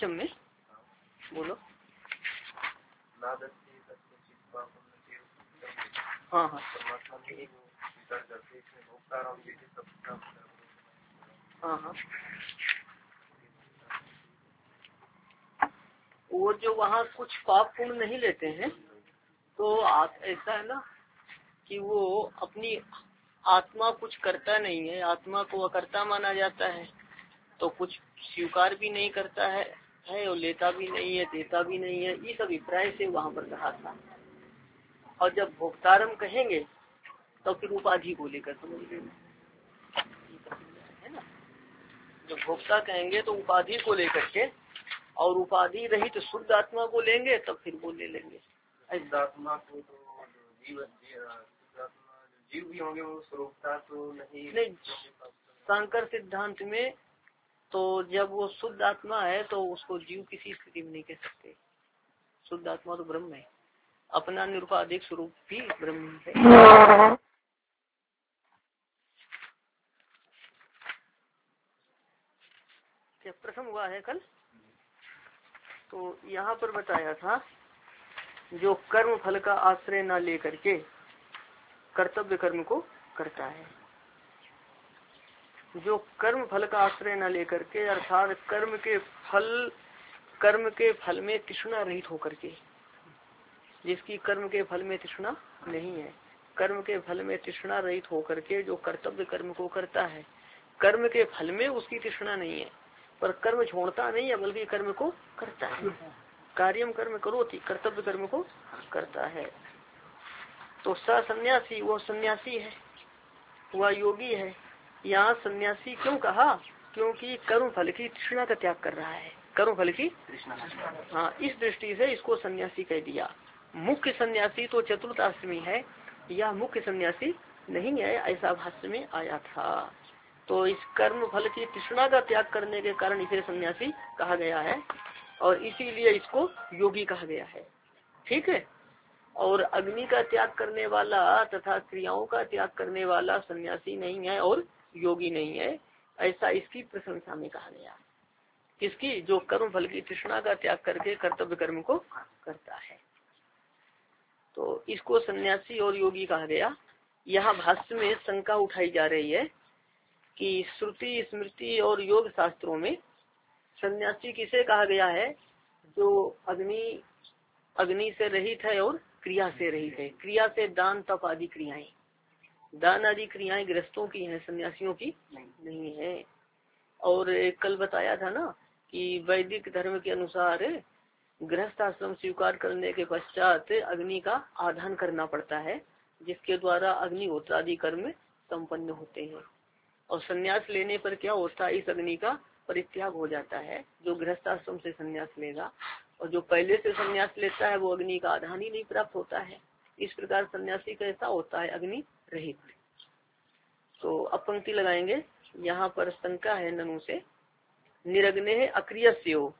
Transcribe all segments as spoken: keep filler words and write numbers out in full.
पंचम में बोलो। हाँ हाँ हाँ हाँ वो जो वहाँ कुछ पाप पुण्य नहीं लेते हैं तो आप ऐसा है ना कि वो अपनी आत्मा कुछ करता नहीं है, आत्मा को अकर्ता माना जाता है, तो कुछ स्वीकार भी नहीं करता है, है और लेता भी नहीं है, देता भी नहीं है, इस अभिप्राय से वहाँ पर कहा था। और जब भोक्तारम कहेंगे तो फिर उपाधि को लेकर समझ लेना है ना। जब भोक्ता कहेंगे तो उपाधि को लेकर के, और उपाधि रहित तो शुद्ध आत्मा को लेंगे तब फिर वो ले लेंगे। आत्मा को तो जीव जीव भी होंगे वो स्वरूपता तो नहीं, नहीं शंकर सिद्धांत में तो जब वो शुद्ध आत्मा है तो उसको जीव किसी स्थिति में नहीं कह सकते। शुद्ध आत्मा तो ब्रह्म है, अपना निरुपाधिक स्वरूप भी ब्रह्म है। क्या प्रथम हुआ है कल? तो यहाँ पर बताया था जो कर्म फल का आश्रय न लेकर के कर्तव्य कर्म को करता है, जो कर्म फल का आश्रय न लेकर के अर्थात कर्म के फल कर्म के फल में तृष्णा रहित होकर के, जिसकी कर्म के फल में तृष्णा नहीं है, कर्म के फल में तृष्णा रहित होकर के जो कर्तव्य कर्म को करता है, कर्म के फल में उसकी तृष्णा नहीं है पर कर्म छोड़ता नहीं है बल्कि कर्म को करता है। कार्यम कर्म करोति, कर्तव्य कर्म को करता है। तो स सन्यासी वो सन्यासी है, वह योगी है। यहाँ सन्यासी क्यों कहा? क्योंकि कर्म फल की तृष्णा का त्याग कर रहा है, कर्म फल की तृष्णा। हाँ, इस दृष्टि से इसको सन्यासी कह दिया। मुख्य सन्यासी तो चतुर्थ आश्रमी है, यह मुख्य सन्यासी नहीं है, ऐसा भाष्य में आया था। तो इस कर्म फल की तृष्णा का त्याग करने के कारण इसे सन्यासी कहा गया है और इसीलिए इसको योगी कहा गया है। ठीक है। और अग्नि का त्याग करने वाला तथा क्रियाओं का त्याग करने वाला सन्यासी नहीं है और योगी नहीं है, ऐसा इसकी प्रशंसा में कहा गया। किसकी? जो कर्म फल की तृष्णा का त्याग करके कर्तव्य कर्म को करता है, तो इसको सन्यासी और योगी कहा गया। यहाँ भाष्य में शंका उठाई जा रही है कि श्रुति स्मृति और योग शास्त्रों में सन्यासी किसे कहा गया है? जो अग्नि अग्नि से रहित है और क्रिया से रहित है। क्रिया से दान तप आदि क्रियाएं, दान आदि क्रियाएं गृहस्थों की हैं, सन्यासियों की नहीं है। और कल बताया था ना कि वैदिक धर्म के अनुसार गृहस्थ आश्रम स्वीकार करने के पश्चात अग्नि का आधान करना पड़ता है, जिसके द्वारा अग्निहोत्र आदि कर्म संपन्न होते हैं। और संन्यास लेने पर क्या होता है? इस अग्नि का परित्याग हो जाता है जो गृहस्थ आश्रम से संन्यास लेगा, और जो पहले से संन्यास लेता है वो अग्नि का आधान ही नहीं प्राप्त होता है। इस प्रकार सन्यासी कैसा होता है? अग्नि रहित। तो अब पंक्ति लगाएंगे। यहाँ पर शंका है ननु से, निरग्ने अक्रियस्यो,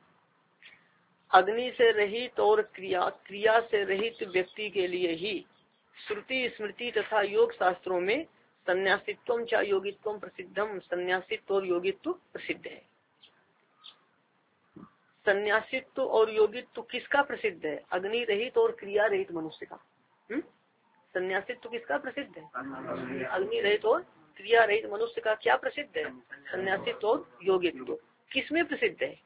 अग्नि से रहित और क्रिया क्रिया से रहित व्यक्ति के लिए ही श्रुति स्मृति तथा योग शास्त्रों में संन्यासित्वम च योगित्वम प्रसिद्धम, संन्यासित्व और योगित्व प्रसिद्ध है। संन्यासित्व और योगित्व किसका प्रसिद्ध है? अग्नि रहित और क्रिया रहित मनुष्य का। हम्म संन्यासित्व किसका प्रसिद्ध है? अग्नि रहित और क्रिया रहित मनुष्य का क्या प्रसिद्ध है? संन्यासित्व और योगित्व। किसमें प्रसिद्ध है?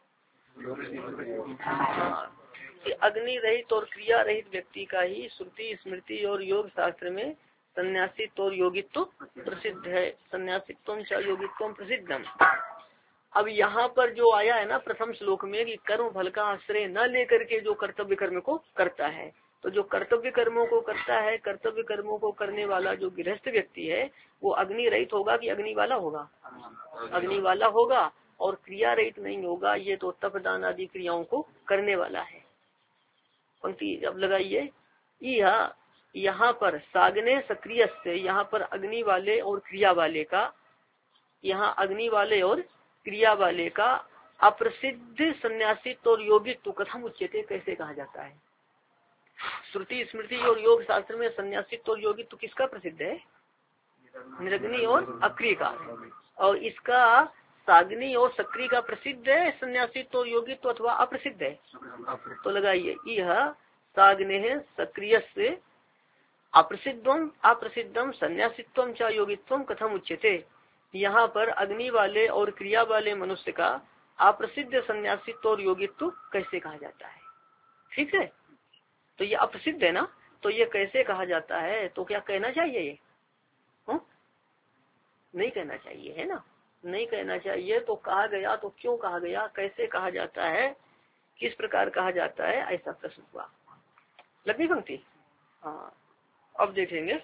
कि अग्नि रहित और क्रिया रहित व्यक्ति का ही श्रुति स्मृति और योग शास्त्र में संन्यासित्व और योगित्व प्रसिद्ध है। संन्यासित्वम च योगित्वम प्रसिद्धम। अब यहाँ पर जो आया है ना प्रथम श्लोक में कि कर्म फल का आश्रय न लेकर के जो कर्तव्य कर्म को करता है, तो जो कर्तव्य कर्मों को करता है, कर्तव्य कर्मों को करने वाला जो गृहस्थ व्यक्ति है वो अग्नि रहित होगा कि अग्नि वाला होगा? अग्नि वाला होगा। और क्रिया रहित नहीं होगा, ये तो तप दान आदि क्रियाओं को करने वाला है। पंक्ति अब लगाइए। यह यहाँ पर सागने सक्रिय से, यहाँ पर अग्नि वाले और क्रिया वाले का, यहाँ अग्नि वाले और क्रिया वाले का अप्रसिद्ध संन्यासित्व और योगित्व कथम उच्यते, कैसे कहा जाता है? श्रुति स्मृति और योग शास्त्र में संन्यासित्व और योगित्व किसका प्रसिद्ध है? निरग्नि और अक्रिय का। और इसका साग्नि और सक्रिय का प्रसिद्ध है संन्यासित्व और योगित्व अथवा अप्रसिद्ध है? तो लगाइए यह साग्ने सक्रिय से अप्रसिद्धम अप्रसिद्धम संन्यासित्वम च योगित्वम कथम उच्यते। यहाँ पर अग्नि वाले और क्रिया वाले मनुष्य का अप्रसिद्ध संन्यासित्व और योगित्व कैसे कहा जाता है? ठीक है, तो ये अप्रसिद्ध है ना, तो ये कैसे कहा जाता है? तो क्या कहना चाहिए ये? हुँ? नहीं कहना चाहिए है ना, नहीं कहना चाहिए। तो कहा गया तो क्यों कहा गया, कैसे कहा जाता है, किस प्रकार कहा जाता है, ऐसा प्रश्न हुआ। लगी पंक्ति? हाँ, अब देखेंगे।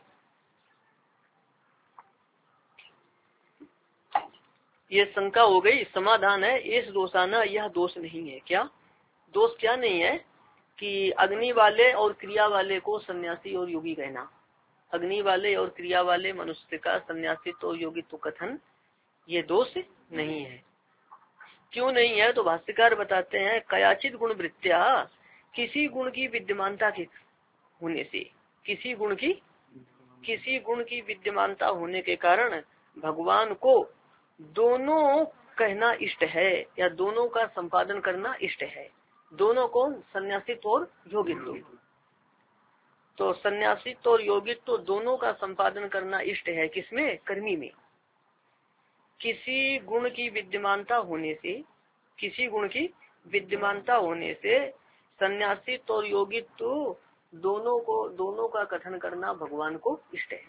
ये शंका हो गई, समाधान है इस दोषाना, यह दोष नहीं है। क्या दोष क्या नहीं है? कि अग्नि वाले और क्रिया वाले को सन्यासी और योगी कहना, अग्नि वाले और क्रिया वाले मनुष्य का सन्यासित्व और योगित्व कथन, ये दोष नहीं है। क्यों नहीं है? तो भाष्यकार बताते हैं, कयाचित गुण वृत्त्या, किसी गुण की विद्यमानता के होने से, किसी गुण की किसी गुण की विद्यमानता होने के कारण भगवान को दोनों कहना इष्ट है, या दोनों का संपादन करना इष्ट है। दोनों को, संन्यासित्व और योगित्व। तो संन्यासित्व और योगित्व दोनों का संपादन करना इष्ट है, किसमें? कर्मी में। किसी गुण की विद्यमानता होने से, किसी गुण की विद्यमानता होने से संन्यासित्व और योगित्व दोनों को, दोनों का कथन करना भगवान को इष्ट है।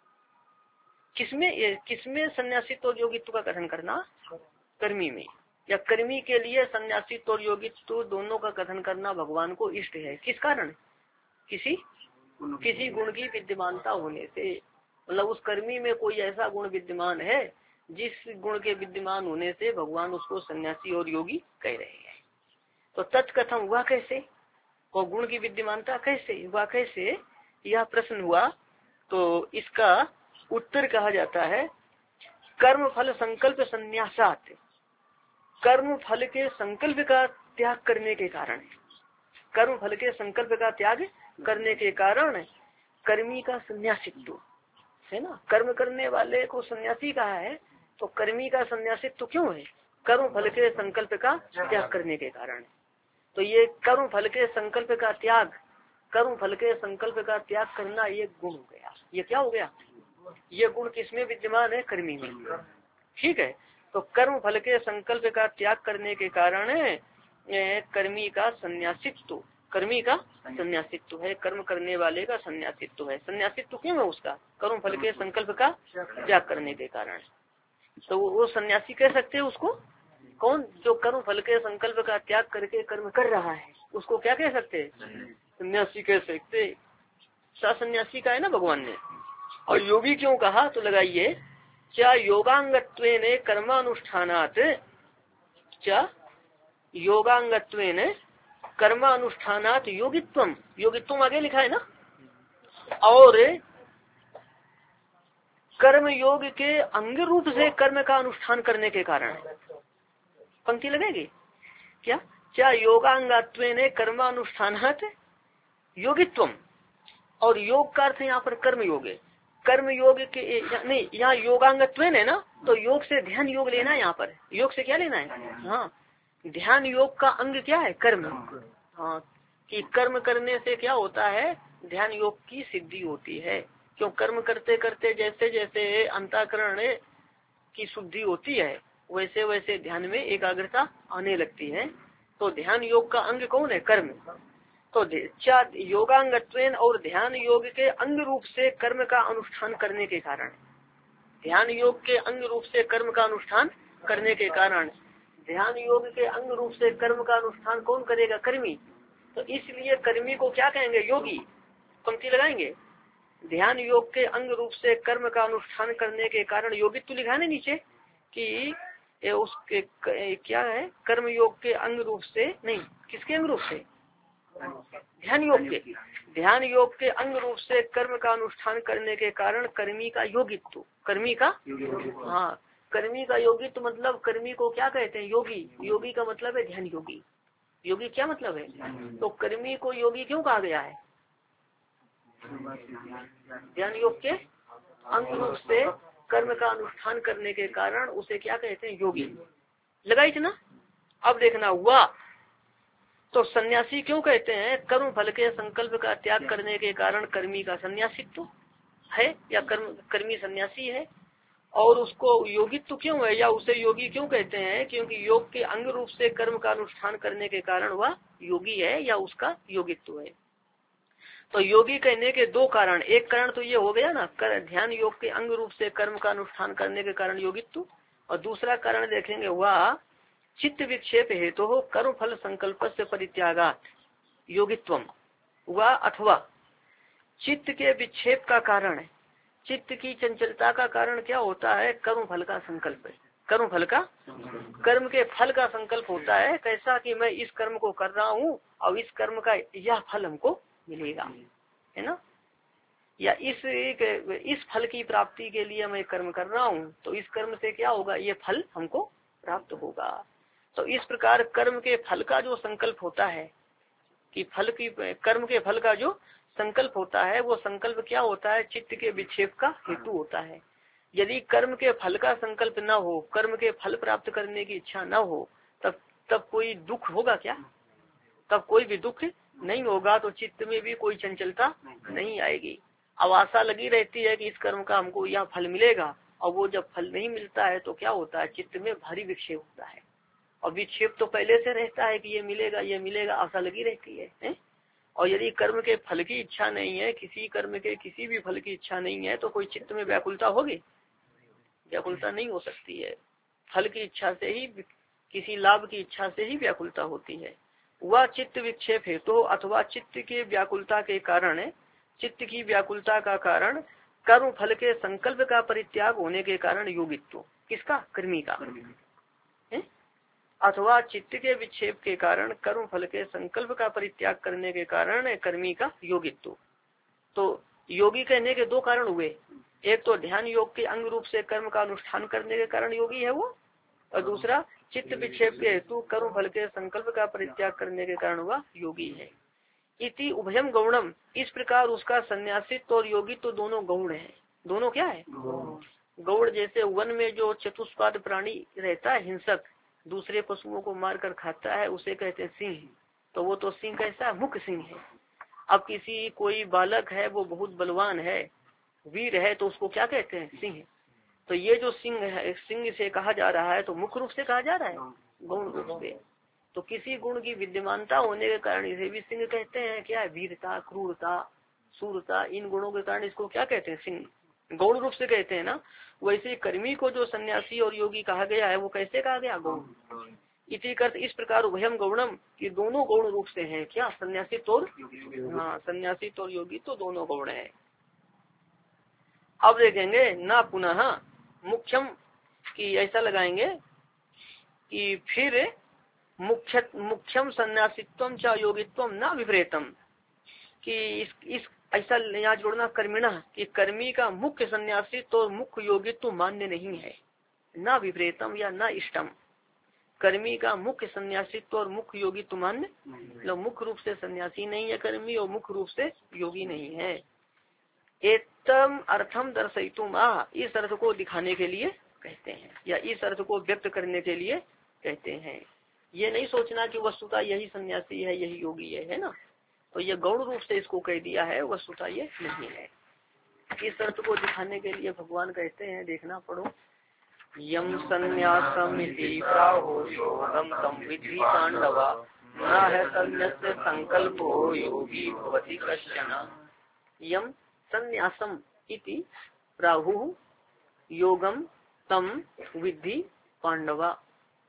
किसमें? किसमें संन्यासित्व और योगित्व का कथन करना? कर्मी में, या कर्मी के लिए संन्यासित्व और योगित्व दोनों का कथन करना भगवान को इष्ट है। किस कारण? किसी किसी गुण की विद्यमानता होने से, मतलब उस कर्मी में कोई ऐसा गुण विद्यमान है जिस गुण के विद्यमान होने से भगवान उसको सन्यासी और योगी कह रहे हैं। तो तत्कथम हुआ कैसे, और गुण की विद्यमानता कैसे हुआ कैसे, यह प्रश्न हुआ। तो इसका उत्तर कहा जाता है, कर्म फल संकल्प संन्यासात, कर्म फल के संकल्प का त्याग करने के कारण, कर्म फल के संकल्प का त्याग करने के कारण कर्मी का संन्यासित्व है ना। कर्म करने वाले को सन्यासी कहा है, तो कर्मी का संन्यासित्व क्यों है? कर्म फल के संकल्प का त्याग करने के कारण। तो ये कर्म फल के संकल्प का त्याग, कर्म फल के संकल्प का त्याग करना ये गुण हो गया। ये क्या हो गया? ये गुण किसमें विद्यमान है? कर्मी में। ठीक है, तो कर्म फल के संकल्प का त्याग करने के कारण कर्मी का संन्यासित्व, कर्मी का संन्यासित्व है, कर्म करने वाले का संन्यासित्व है। संन्यासित्व क्यों है उसका? कर्म फल के संकल्प का त्याग करने के कारण। तो वो सन्यासी कह सकते हैं उसको। कौन? जो कर्म फल के संकल्प का त्याग करके कर्म कर रहा है, उसको क्या कह सकते हैं? सन्यासी कह सकते। सन्यासी का है ना भगवान ने। और योगी क्यों कहा? तो लगाइए, क्या योगांगत्वेन कर्मानुष्ठानात, क्या योगांगत्वेन कर्मानुष्ठानात योगित्वम, योगित्वम आगे लिखा है ना, और कर्म योग के अंग रूप से कर्म का अनुष्ठान करने के कारण। पंक्ति लगेगी क्या? क्या योगांगत्वेन कर्मानुष्ठानात योगित्वम, और योग का अर्थ यहाँ पर कर्म योग है। कर्म योग के नहीं, यहाँ योगांगत्वेन है ना, तो योग से ध्यान योग लेना है। यहाँ पर योग से क्या लेना है? हाँ, ध्यान योग का अंग क्या है? कर्म। हाँ, कि कर्म करने से क्या होता है? ध्यान योग की सिद्धि होती है। क्यों? कर्म करते करते जैसे जैसे अंतःकरण की शुद्धि होती है, वैसे वैसे ध्यान में एकाग्रता आने लगती है। तो ध्यान योग का अंग कौन है? कर्म। तो योगांगत्वेन, और ध्यान योग के अंग रूप से कर्म का अनुष्ठान करने के कारण, ध्यान योग के अंग रूप से कर्म का अनुष्ठान करने के कारण, ध्यान योग के अंग रूप से कर्म का अनुष्ठान कौन करेगा? कर्मी। तो इसलिए कर्मी को क्या कहेंगे? योगी। पंक्ति लगाएंगे, ध्यान योग के अंग रूप से कर्म का अनुष्ठान करने के कारण योगित्व लिखा है ना नीचे, कि ये उसके क्या है? कर्म योग के अंग रूप से, नहीं, किसके अंग रूप से? ध्यान योग के, ध्यान योग के अंग रूप से कर्म का अनुष्ठान करने के कारण कर्मी का योगित्व, कर्मी का, हाँ, कर्मी का योगित्व मतलब कर्मी को क्या कहते हैं? योगी। योगी का मतलब है ध्यान योगी। योगी क्या मतलब है? तो कर्मी को योगी क्यों कहा गया है? ध्यान योग के अंग रूप से कर्म का अनुष्ठान करने के कारण उसे क्या कहते हैं, योगी। लगाई थी ना। अब देखना हुआ तो सन्यासी क्यों कहते हैं, कर्म फल के संकल्प का त्याग करने के कारण कर्मी का सन्यासित्व है या कर्म कर्मी सन्यासी है। और उसको योगित्व क्यों है या उसे योगी क्यों कहते हैं, क्योंकि योग के अंग रूप से कर्म का अनुष्ठान करने के कारण वह योगी है या उसका योगित्व है। तो योगी कहने के दो कारण, एक कारण तो ये हो गया ना, कर ध्यान योग के अंग रूप से कर्म का अनुष्ठान करने के कारण योगित्व, और दूसरा कारण देखेंगे वह चित्त विक्षेप हेतु तो कर्म फल संकल्प से परित्यागात योगित्वम व अथवा चित्त के विक्षेप का कारण, चित्त की चंचलता का कारण क्या होता है, कर्म फल का संकल्प। कर्म फल का कर्म के फल का संकल्प होता है, कैसा कि मैं इस कर्म को कर रहा हूँ और इस कर्म का यह फल हमको मिलेगा, है ना, या इस इस फल की प्राप्ति के लिए मैं कर्म कर रहा हूँ तो इस कर्म से क्या होगा, ये फल हमको प्राप्त होगा। तो इस प्रकार कर्म के फल का जो संकल्प होता है कि फल की कर्म के फल का जो संकल्प होता है वो संकल्प क्या होता है, चित्त के विक्षेप का हेतु होता है। यदि कर्म के फल का संकल्प न हो, कर्म के फल प्राप्त करने की इच्छा न हो, तब तब कोई दुख होगा क्या, तब कोई भी दुख नहीं होगा। तो चित्त में भी कोई चंचलता नहीं आएगी। अब आशा लगी रहती है कि इस कर्म का हमको यह फल मिलेगा, और वो जब फल नहीं मिलता है तो क्या होता है, चित्त में भारी विक्षेप होता है। और विक्षेप तो पहले से रहता है कि ये मिलेगा ये मिलेगा, आशा लगी रहती है, है? और यदि कर्म के फल की इच्छा नहीं है, किसी कर्म के किसी भी फल की इच्छा नहीं है, तो कोई चित्त में व्याकुलता होगी, व्याकुलता नहीं हो सकती है। फल की इच्छा से ही, किसी लाभ की इच्छा से ही व्याकुलता होती है। वह चित्त विक्षेप है तो अथवा चित्त के व्याकुलता के कारण, चित्त की व्याकुलता का कारण कर्म फल के संकल्प का परित्याग होने के कारण योगित्व, किसका, कर्मी का, अथवा चित्त के विक्षेप के कारण कर्म फल के संकल्प का परित्याग करने के कारण कर्मी का योगित्व। तो योगी कहने के दो कारण हुए, एक तो ध्यान योग के अंग रूप से कर्म का अनुष्ठान करने के कारण योगी है वो, और दूसरा चित्त विक्षेप के हेतु कर्म फल के संकल्प का परित्याग करने के कारण वह योगी है। इति उभयम गौणम, इस प्रकार उसका सन्यासित्व और योगित्व तो दोनों गौण है। दोनों क्या है, गौड़। जैसे वन में जो चतुष्पाद प्राणी रहता है, हिंसक, दूसरे पशुओं को मारकर खाता है, उसे कहते हैं सिंह। तो वो तो सिंह कैसा, मुख्य सिंह है। अब किसी कोई बालक है, वो बहुत बलवान है, वीर है, तो उसको क्या कहते हैं, सिंह। तो ये जो सिंह है, सिंह से कहा जा रहा है तो मुख्य रूप से कहा जा रहा है, गौण रूप से। तो किसी गुण की विद्यमानता होने के कारण इसे भी सिंह कहते हैं। क्या है, वीरता, क्रूरता, सूरता, इन गुणों के कारण इसको क्या कहते हैं, सिंह, गौण रूप से कहते हैं ना। वैसे कर्मी को जो सन्यासी और योगी कहा गया है वो कैसे कहा गया, गौण। इसी अर्थ इस प्रकार उभयम गौणम, कि दोनों गौण रूप से हैं, क्या, सन्यासी तो, हाँ, सन्यासी तो योगी तो दोनों गौण है। अब देखेंगे ना पुनः मुख्यम की, ऐसा लगाएंगे कि फिर मुख्य मुख्यम सन्यासित्वम च योगित्वम न विपरीतम, कि इस, इस ऐसा यहाँ जोड़ना कर्मिणा, कि कर्मी का मुख्य सन्यासित्व और मुख्य योगित्व मान्य नहीं है, न विपरीतम या न इष्टम। कर्मी का मुख्य सन्यासित्व और मुख्य योगित्व मान्य, मतलब मुख्य रूप से सन्यासी नहीं है कर्मी और मुख्य रूप से योगी नहीं है। एतम अर्थम दर्शयितुम, इस अर्थ को दिखाने के लिए कहते हैं, या इस अर्थ को व्यक्त करने के लिए कहते हैं। ये नहीं सोचना कि वस्तुतः यही सन्यासी है यही योगी है, है ना। तो ये गौण रूप से इसको कह दिया है, वस्तुतः ये नहीं है। इस अर्थ को दिखाने के लिए भगवान कहते हैं, देखना पढ़ो, यम संन्यासम इति प्राहोषोदम तम विद्धि पांडवा न है संन्यास्य संकल्पो योगी भवति कश्चन। यम संन्यासम इति प्राहु योगम तम विद्धि पांडवा।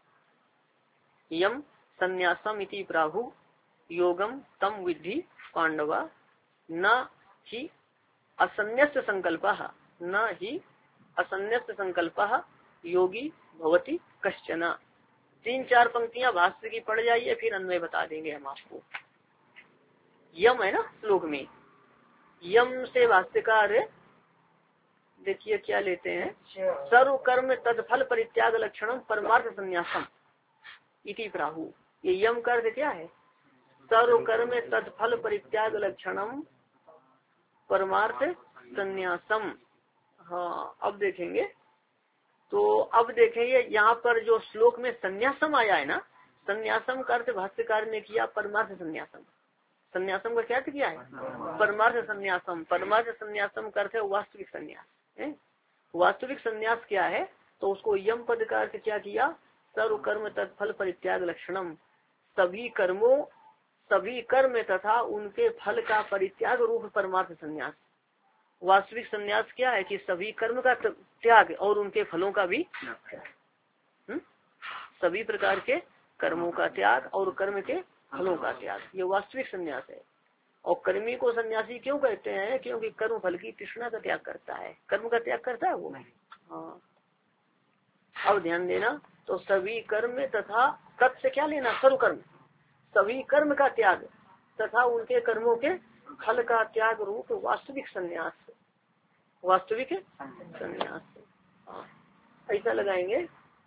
यम संन्यासम इति प्राहु योगम तम विद्धि पांडवा न ही असन्यस्त संकल्पः, न ही असन्यस्त संकल्पः योगी भवति कश्चन। तीन चार पंक्तियां भाष्य की पढ़ जाइए, फिर अन्वय बता देंगे हम आपको। यम है ना श्लोक में, यम से भाष्यकार देखिए क्या लेते हैं, सर्व कर्म तत्फल परित्याग लक्षणम परमार्थ संन्यासम इति प्राहु। ये यम का अर्थ क्या है, सर्व कर्म तत्फल परित्याग लक्षणम परमार्थ संन्यासम। हाँ अब देखेंगे। तो अब देखेंगे यहाँ पर जो श्लोक में संन्यासम आया है ना, संन्यासम का अर्थ भाष्यकार ने किया परमार्थ संन्यासम। संन्यासम का क्या अर्थ किया है? परमार्थ संन्यासम। परमार्थ संन्यासम का अर्थ है वास्तविक संन्यास। वास्तविक संन्यास क्या है? तो उसको यम पद का अर्थ क्या किया? सर्व कर्म तत्फल परित्याग लक्षणम। सभी कर्मों सभी कर्म तथा उनके फल का परित्याग रूप परमार्थ संन्यास। वास्तविक संन्यास क्या है कि सभी कर्म का त्याग और उनके फलों का भी हुँ? सभी प्रकार के कर्मों का त्याग और कर्म के फलों का त्याग, ये वास्तविक संन्यास है। और कर्मी को सन्यासी क्यों कहते हैं? क्योंकि कर्म फल की तृष्णा का त्याग करता है। कर्म का त्याग करता है वो। हाँ अब ध्यान देना, तो सभी कर्म तथा तत् से क्या लेना? सर्व कर्म, सभी कर्म का त्याग तथा उनके कर्मों के फल का त्याग रूप वास्तविक संन्यास। वास्तविक संन्यास ऐसा लगाएंगे।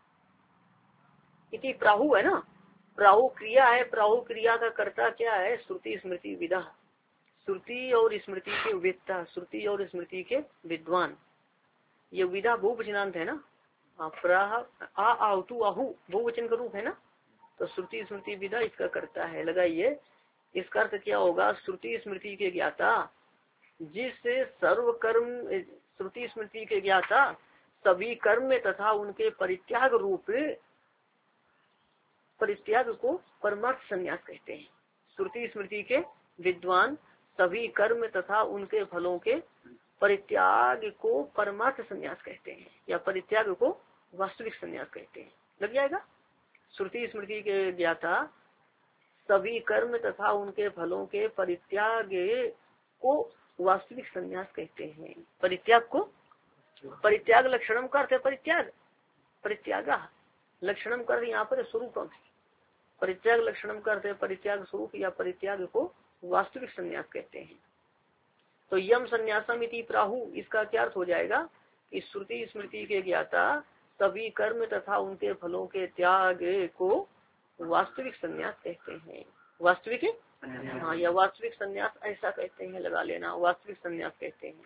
इति प्राहु है ना, प्राहु क्रिया है। प्राहु क्रिया का कर्ता क्या है? श्रुति स्मृति विदा। श्रुति और स्मृति के वेत्ता, श्रुति और स्मृति के विद्वान। ये विदा बहुवचनांत है ना। प्राह आ आहु आहु बहुवचन का रूप है ना। तो श्रुति स्मृति विदा इसका करता है। लगाइए, इसका अर्थ क्या होगा? श्रुति स्मृति के ज्ञाता, जिससे सर्व कर्म, श्रुति स्मृति के ज्ञाता सभी कर्म तथा उनके परित्याग रूप परित्याग को परमार्थ संन्यास कहते हैं। श्रुति स्मृति के विद्वान सभी कर्म तथा उनके फलों के परित्याग को परमार्थ संन्यास कहते हैं, या परित्याग को वास्तविक संन्यास कहते हैं। लग जाएगा। श्रुति स्मृति के ज्ञाता सभी कर्म तथा उनके फलों के परित्याग को वास्तविक संन्यास कहते हैं। परित्याग को, परित्याग लक्षणम का अर्थ है परित्याग, परित्यागा लक्षणम कर यहाँ पर स्वरूपम। परित्याग लक्षणम का अर्थ है परित्याग स्वरूप, या परित्याग को वास्तविक संन्यास कहते हैं। तो यम संन्यासम इति प्राहु, इसका क्या अर्थ हो जाएगा कि श्रुति स्मृति के ज्ञाता सभी कर्म तथा उनके फलों के त्याग को वास्तविक संन्यास कहते हैं। वास्तविक, हाँ, या वास्तविक संन्यास ऐसा कहते हैं। लगा लेना, वास्तविक संन्यास कहते हैं।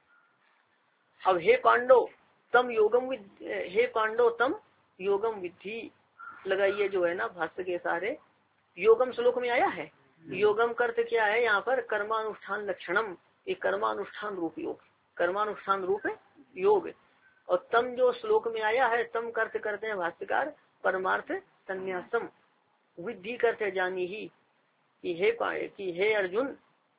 अब हे पांडव तम योगम विद, हे पांडव तम योगम विद्धि। लगाइए जो है ना भाष्य के सारे योगम श्लोक में आया है। योगम करते क्या है? यहाँ पर कर्मानुष्ठान लक्षणम, एक कर्मानुष्ठान रूप योग, कर्मानुष्ठान रूप योग। और तम जो श्लोक में आया है, तम करते करते हैं भाष्यकार परमार्थ संन्यासम। विद्धि करते जानी ही कि हे पाए कि हे अर्जुन,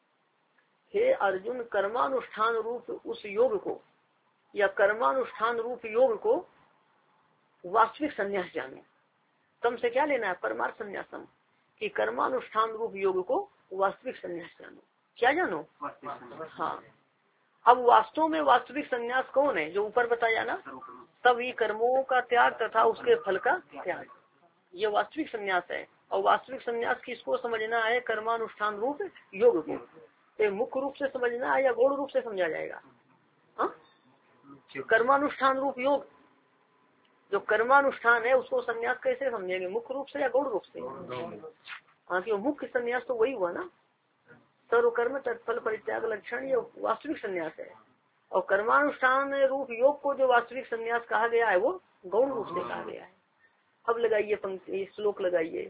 हे अर्जुन कर्मानुष्ठान रूप उस योग को, या कर्मानुष्ठान रूप योग को वास्तविक संन्यास जानो। तम से क्या लेना है? परमार्थ संन्यासम, कि कर्मानुष्ठान रूप योग को वास्तविक संन्यास जानो। क्या जानो? हाँ। अब वास्तव में वास्तविक संन्यास कौन है? जो ऊपर बताया ना, सभी कर्मों का त्याग तथा उसके फल का त्याग, ये वास्तविक संन्यास है। और वास्तविक संन्यास किसको समझना है? कर्मानुष्ठान रूप योग को। तो मुख्य रूप से समझना है या गौण रूप से समझा जाएगा? हाँ, कर्मानुष्ठान रूप योग, जो कर्मानुष्ठान है उसको संन्यास कैसे समझेंगे? मुख्य रूप से या गौण रूप से? हाँ, कि मुख्य संन्यास तो वही हुआ ना, सर्व कर्म तत्फल परित्याग लक्षण, ये वास्तविक संन्यास है। और कर्मानुष्ठान रूप योग को जो वास्तविक संन्यास कहा गया है वो गौण रूप से कहा गया है। अब लगाइए पंक्ति, श्लोक लगाइए।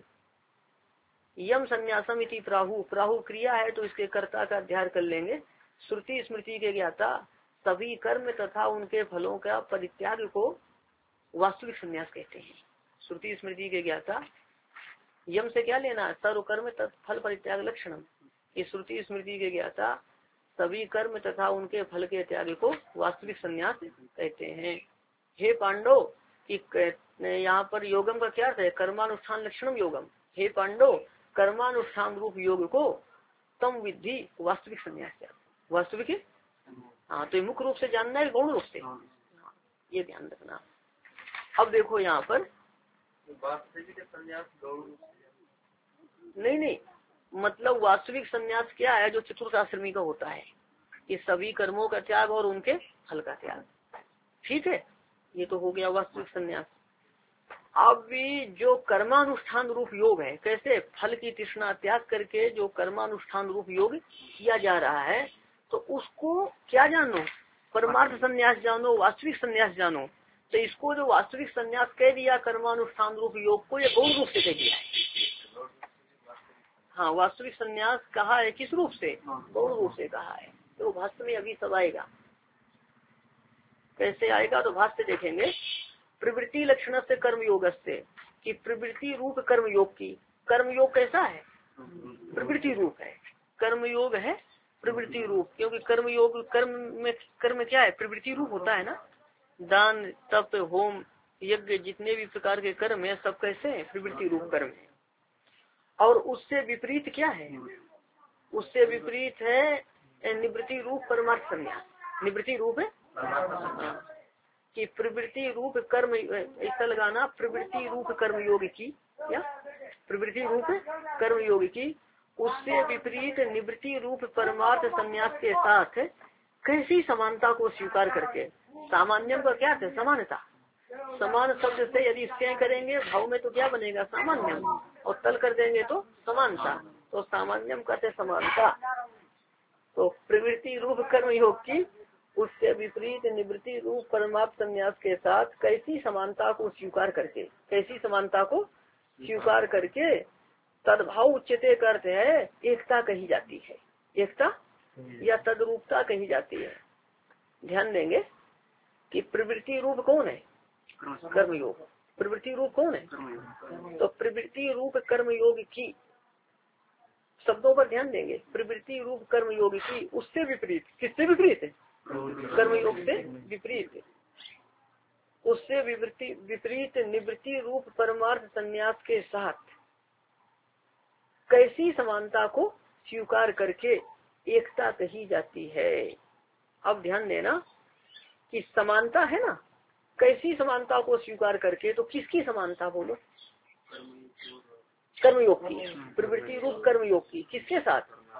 यम संन्यासम इति प्राहु, प्राहु क्रिया है तो इसके कर्ता का अध्ययन कर लेंगे। श्रुति स्मृति के ज्ञाता सभी कर्म तथा उनके फलों का परित्याग को वास्तविक संन्यास कहते हैं। श्रुति स्मृति के ज्ञाता, यम से क्या लेना? सर्व कर्म तत्फल परित्याग लक्षणम। इस श्रुति स्मृति के ज्ञाता सभी कर्म तथा उनके फल के त्याग को वास्तविक संन्यास कहते हैं। हे पांडव, कि यहाँ पर योगम का क्या अर्थ है? कर्मानुष्ठान लक्षणम योगम। हे पांडव कर्मानुष्ठान रूप योग को तम विद्धि वास्तविक संन्यास। वास्तविक, हाँ, तो मुख्य रूप से जानना है गौण रूप से, ये ध्यान रखना। अब देखो यहाँ पर वास्तविक संन्यास गौण रूप से नहीं, नहीं, मतलब वास्तविक संन्यास क्या है? जो चतुर्थ आश्रमी का होता है, कि सभी कर्मों का त्याग और उनके फल का त्याग। ठीक है, ये तो हो गया वास्तविक संन्यास। अब भी जो कर्मानुष्ठान रूप योग है, कैसे? फल की तृष्णा त्याग करके जो कर्मानुष्ठान रूप योग किया जा रहा है, तो उसको क्या जानो? परमार्थ संन्यास जानो, वास्तविक संन्यास जानो। तो इसको जो वास्तविक संन्यास कह दिया कर्मानुष्ठान रूप योग को, ये गौण रूप से कह दिया है। हाँ, वास्तविक संन्यास कहा है किस रूप से? गौण रूप से कहा है। तो भाष्य में अभी सब आएगा, कैसे आएगा तो भाष्य देखेंगे। प्रवृत्ति लक्षण से कर्म योग से, कि प्रवृत्ति रूप कर्म योग की, कर्म योग कैसा है? प्रवृत्ति रूप है। कर्म योग है प्रवृत्ति रूप, क्योंकि कर्म योग कर्म में कर्म क्या है? प्रवृत्ति रूप होता है ना। दान, तप, होम, यज्ञ, जितने भी प्रकार के कर्म है सब कैसे है? प्रवृत्ति रूप कर्म है। और उससे विपरीत क्या है? उससे विपरीत है निवृत्ति रूप परमार्थ संन्यास। निवृत्ति रूप है कि प्रवृत्ति रूप कर्म, ऐसा लगाना, प्रवृत्ति रूप कर्म योग की, या प्रवृत्ति रूप कर्म योग की, उससे विपरीत निवृत्ति रूप परमार्थ संन्यास के साथ कैसी समानता को स्वीकार करके, सामान्यम का क्या है? समानता। समान शब्द से यदि स्नेह करेंगे भाव में तो क्या बनेगा? सामान्यम, और तल कर देंगे तो समानता। तो सामान्यम कहते समानता। तो प्रवृत्ति रूप कर्म योग की उससे विपरीत निवृत्ति रूप परमार्थ संन्यास के साथ कैसी समानता को स्वीकार करके, कैसी समानता को स्वीकार करके तद्भाव उच्चते करते है एकता कही जाती है। एकता या तद्रूपता कही जाती है। ध्यान देंगे कि प्रवृत्ति रूप कौन है? कर्मयोग। प्रवृत्ति रूप कौन है? तो प्रवृत्ति रूप कर्मयोग की, शब्दों पर ध्यान देंगे। प्रवृत्ति रूप कर्मयोग की उससे विपरीत, किससे विपरीत है? कर्मयोग से विपरीत, उससे विपरीत विपरीत निवृत्ति रूप परमार्थ संन्यास के साथ कैसी समानता को स्वीकार करके एकता कही जाती है। अब ध्यान देना कि समानता है ना, कैसी समानता को स्वीकार करके, तो किसकी समानता बोलो? कर्मयोग की। प्रवृत्ति रूप कर्मयोग की किसके साथ?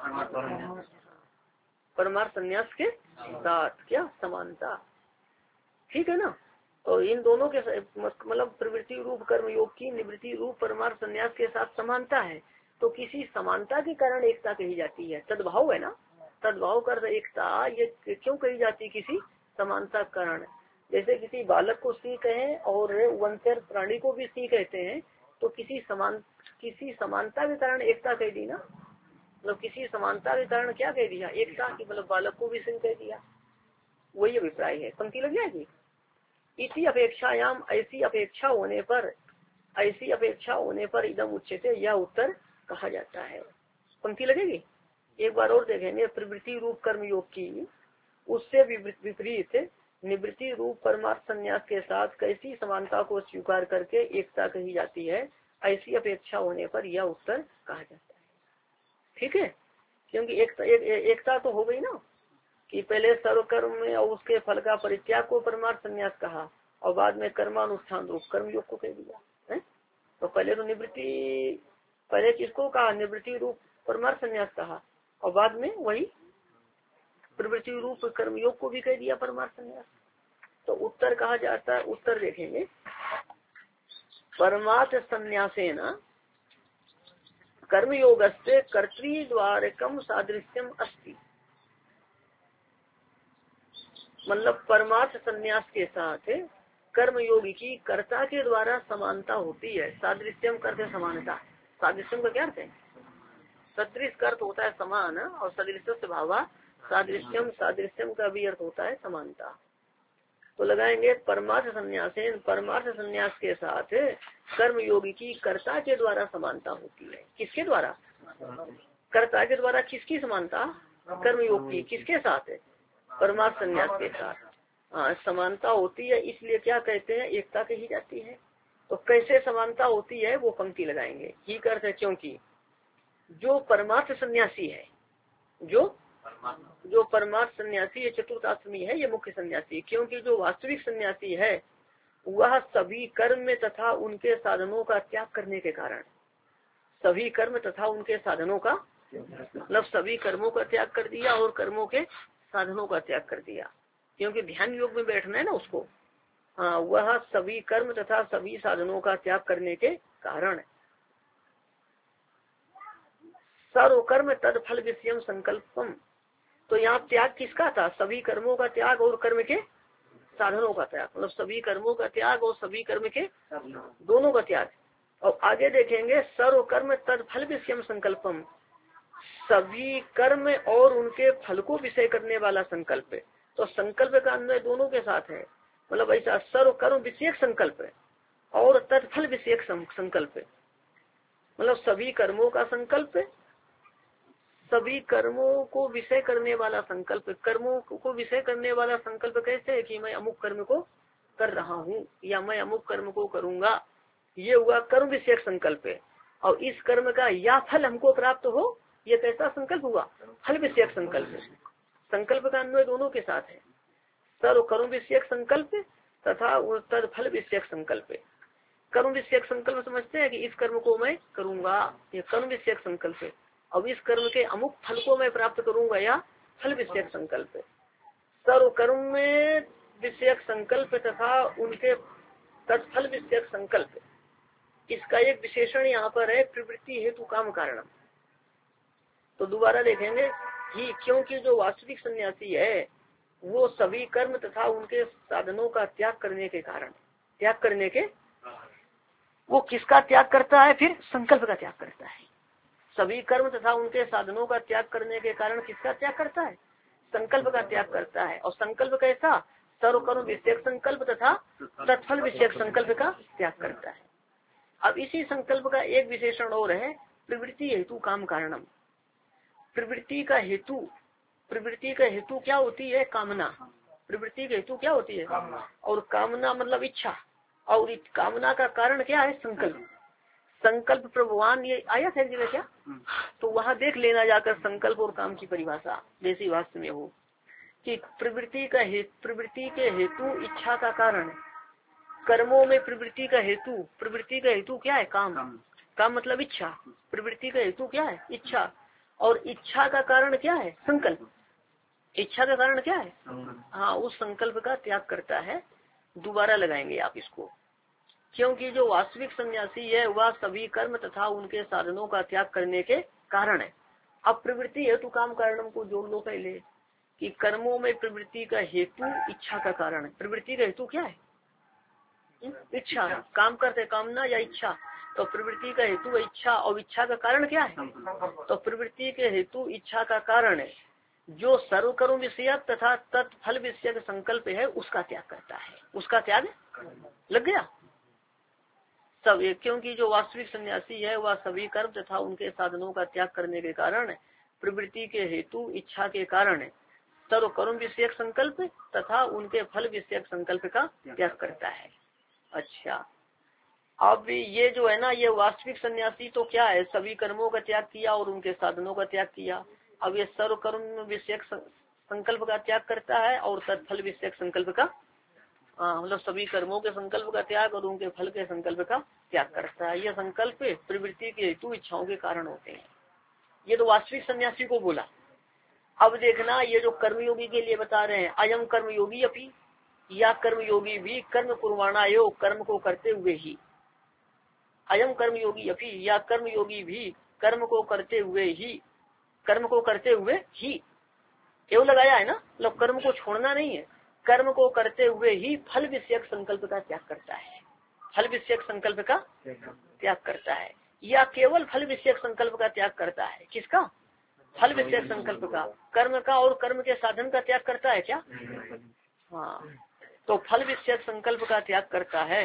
परमार्थ संन्यास के साथ क्या समानता? ठीक है ना। तो इन दोनों के मतलब प्रवृत्ति रूप कर्मयोग की निवृत्ति रूप परमार्थ संन्यास के साथ समानता है, तो किसी समानता के कारण एकता कही जाती है। तद्भाव है ना, तद्भाव कर एकता ये क्यों कही जाती? किसी समानता के कारण। जैसे किसी बालक को सी कहें और वंशज प्राणी को भी सी कहते हैं, तो किसी समान किसी समानता के कारण एकता कह दी ना। मतलब किसी समानता के कारण क्या कह दिया? एकता की, मतलब बालक को भी सिंह कह दिया। वही अभिप्राय है। पंक्ति लग जाएगी। इसी अपेक्षायाम, ऐसी अपेक्षा होने पर, ऐसी अपेक्षा होने पर इदम उच्चते, यह उत्तर कहा जाता है। पंक्ति लगेगी। एक बार और देखेंगे। प्रवृत्ति रूप कर्म योग की उससे विपरीत निवृत्ति रूप परमार्थ संन्यास के साथ कैसी समानता को स्वीकार करके एकता कही जाती है, ऐसी अपेक्षा होने पर यह उत्तर कहा जाता है। ठीक है, क्योंकि एकता एक, एकता तो हो गई ना, कि पहले सर्वकर्म में और उसके फल का परित्याग को परमार्थ संन्यास कहा, और बाद में कर्मानुष्ठान रूप कर्मयोग को कह दिया है। तो पहले तो निवृत्ति, पहले किसको कहा? निवृत्ति रूप परमार्थ संन्यास कहा, और बाद में वही प्रवृत्ति रूप कर्मयोग को भी कह दिया परमार्थ संन्यास। तो उत्तर कहा जाता है। उत्तर देखेंगे। परमार्थ संन्यासेन कर्मयोग से कर्तृद्वारकम सादृश्यम अस्ति। मतलब परमार्थ संन्यास के साथ कर्मयोगी की कर्ता के द्वारा समानता होती है। सादृश्यम करते समानता। सादृश्यम का क्या अर्थ है? सदृश का अर्थ होता है समान, और सदृश से भावा सादृश्यम, सादृश्यम का भी अर्थ होता है समानता। तो लगाएंगे परमार्थ संन्यासेन, परमार्थ संन्यास के साथ कर्मयोगी की कर्ता के द्वारा समानता होती है। किसके द्वारा? कर्ता के द्वारा। किसकी समानता? कर्मयोग की। किसके साथ? परमार्थ संन्यास के साथ हाँ समानता होती है। इसलिए क्या कहते हैं? एकता कही जाती है। तो कैसे समानता होती है वो पंक्ति लगाएंगे। ही करते क्योंकि जो परमार्थ सन्यासी है, जो जो परमार्थ सन्यासी है, चतुर्थ आश्रमी है, ये मुख्य सन्यासी। क्योंकि जो वास्तविक सन्यासी है वह सभी कर्म में तथा उनके साधनों का त्याग करने के कारण, सभी कर्म तथा उनके साधनों का, मतलब सभी कर्मों का त्याग कर दिया और कर्मों के साधनों का त्याग कर दिया। क्योंकि ध्यान योग में बैठना है ना उसको। हाँ, वह सभी कर्म तथा सभी साधनों का त्याग करने के कारण सर्वकर्म तद फल विषयम संकल्पम, तो यहाँ त्याग किसका था? सभी कर्मों का त्याग और कर्म के साधनों का त्याग, मतलब सभी कर्मों का त्याग और सभी कर्म के दोनों का त्याग। और आगे देखेंगे सर्व कर्म तत्फल विषयम संकल्पम, सभी कर्म और उनके फल को विषय करने वाला संकल्प है। तो संकल्प का अन्वय दोनों के साथ है, मतलब ऐसा सर्व कर्म विषयक संकल्प है और तत्फल विषयक संकल्प है, मतलब सभी कर्मों का संकल्प, सभी कर्मों को विषय करने वाला संकल्प। कर्मों को विषय करने वाला संकल्प कैसे है कि मैं अमुक कर्म को कर रहा हूँ या मैं अमुक कर्म को करूंगा, ये हुआ कर्म विषयक संकल्प है। और इस कर्म का या फल हमको प्राप्त हो, ये कैसा संकल्प हुआ? फल विषयक संकल्प है। संकल्प का अन्वय दोनों के साथ है, सर्व कर्म विषयक संकल्प तथा तद फल विषयक संकल्प। कर्म विषयक संकल्प समझते हैं कि इस कर्म को मैं करूंगा, ये कर्म विषयक संकल्प है। अब इस कर्म के अमुक फल को मैं प्राप्त करूंगा या फल विषयक संकल्प है। सर्व कर्म में विषयक संकल्प तथा उनके तत्फल विषयक संकल्प, इसका एक विशेषण यहाँ पर है प्रवृत्ति हेतु काम कारण। तो दोबारा देखेंगे कि क्योंकि जो वास्तविक सन्यासी है वो सभी कर्म तथा उनके साधनों का त्याग करने के कारण, त्याग करने के, वो किसका त्याग करता है? फिर संकल्प का त्याग करता है। सभी कर्म तथा उनके साधनों का त्याग करने के कारण किसका त्याग करता है? संकल्प का त्याग करता है। और संकल्प कैसा? सर्व कर्म विषयक संकल्प तथा तत्फल विषयक संकल्प का त्याग करता है। अब इसी संकल्प का एक विशेषण और है प्रवृत्ति हेतु काम कारणम। प्रवृत्ति का हेतु, प्रवृत्ति का हेतु क्या होती है? कामना। प्रवृत्ति का हेतु क्या होती है? और कामना मतलब इच्छा, और कामना का कारण क्या है? संकल्प। संकल्प प्रभुवान, ये आया था एक जगह क्या? तो वहाँ देख लेना जाकर संकल्प और काम की परिभाषा देसी भाषा में हो कि प्रवृत्ति का हेतु, प्रवृत्ति के हेतु इच्छा का कारण। कर्मों में प्रवृत्ति का हेतु, प्रवृत्ति का हेतु क्या है? काम। काम मतलब इच्छा। प्रवृत्ति का हेतु क्या है? इच्छा। और इच्छा का कारण क्या है? संकल्प। इच्छा का कारण क्या है? हाँ, उस संकल्प का त्याग करता है। दोबारा लगाएंगे आप इसको, क्योंकि जो वास्तविक सन्यासी है वह सभी कर्म तथा उनके साधनों का त्याग करने के कारण है। अब प्रवृत्ति हेतु काम कारणम को जोड़ लो पहले कि कर्मों में प्रवृत्ति का हेतु इच्छा का कारण है। प्रवृत्ति का हेतु क्या है? इच्छा। काम करते कामना या इच्छा, तो प्रवृत्ति का हेतु इच्छा। और इच्छा का कारण क्या है? तो प्रवृत्ति के हेतु इच्छा का कारण है जो सर्व कर्म विषयक तथा तत्फल विषयक संकल्प है उसका त्याग करता है। उसका त्याग लग गया सब। क्योंकि जो वास्तविक सन्यासी है वह सभी कर्म तथा उनके साधनों का त्याग करने के कारण प्रवृत्ति के हेतु इच्छा के कारण सर्व कर्म विषयक संकल्प तथा उनके फल विषयक संकल्प का त्याग करता है। अच्छा, अब ये जो है ना, ये वास्तविक सन्यासी तो क्या है? सभी कर्मों का त्याग किया और उनके साधनों का त्याग किया। अब ये सर्व कर्म विषयक संकल्प का त्याग करता है और तत्फल विषयक संकल्प का, मतलब सभी कर्मों के संकल्प का त्याग और उनके फल के संकल्प का त्याग करता है। यह संकल्प प्रवृत्ति के हेतु इच्छाओं के कारण होते हैं। ये तो वास्तविक सन्यासी को बोला। अब देखना, ये जो कर्मयोगी के लिए बता रहे हैं, अयम कर्मयोगी अपि, या कर्मयोगी भी कर्म कुर्वाणा योग, कर्म को करते हुए ही। अयम कर्मयोगी अपि, या कर्मयोगी भी कर्म को करते हुए ही, कर्म को करते हुए ही एवं लगाया है ना, मतलब कर्म को छोड़ना नहीं है, कर्म को करते हुए ही फल विषयक संकल्प का त्याग करता है। फल विषयक संकल्प का त्याग करता है या केवल फल विषयक संकल्प का त्याग करता है? किसका? फल विषयक संकल्प का। कर्म का और कर्म के साधन का त्याग करता है क्या? हाँ, तो फल विषयक संकल्प का त्याग करता है।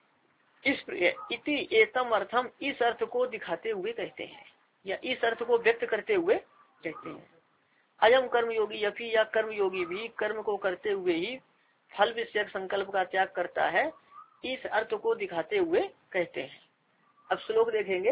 इस इति एतम अर्थम, इस अर्थ को दिखाते हुए कहते हैं या इस अर्थ को व्यक्त करते हुए कहते हैं। अयम कर्मयोगी अपि, या कर्मयोगी भी कर्म को करते हुए ही फल विषयक संकल्प का त्याग करता है, इस अर्थ को दिखाते हुए कहते हैं। अब श्लोक देखेंगे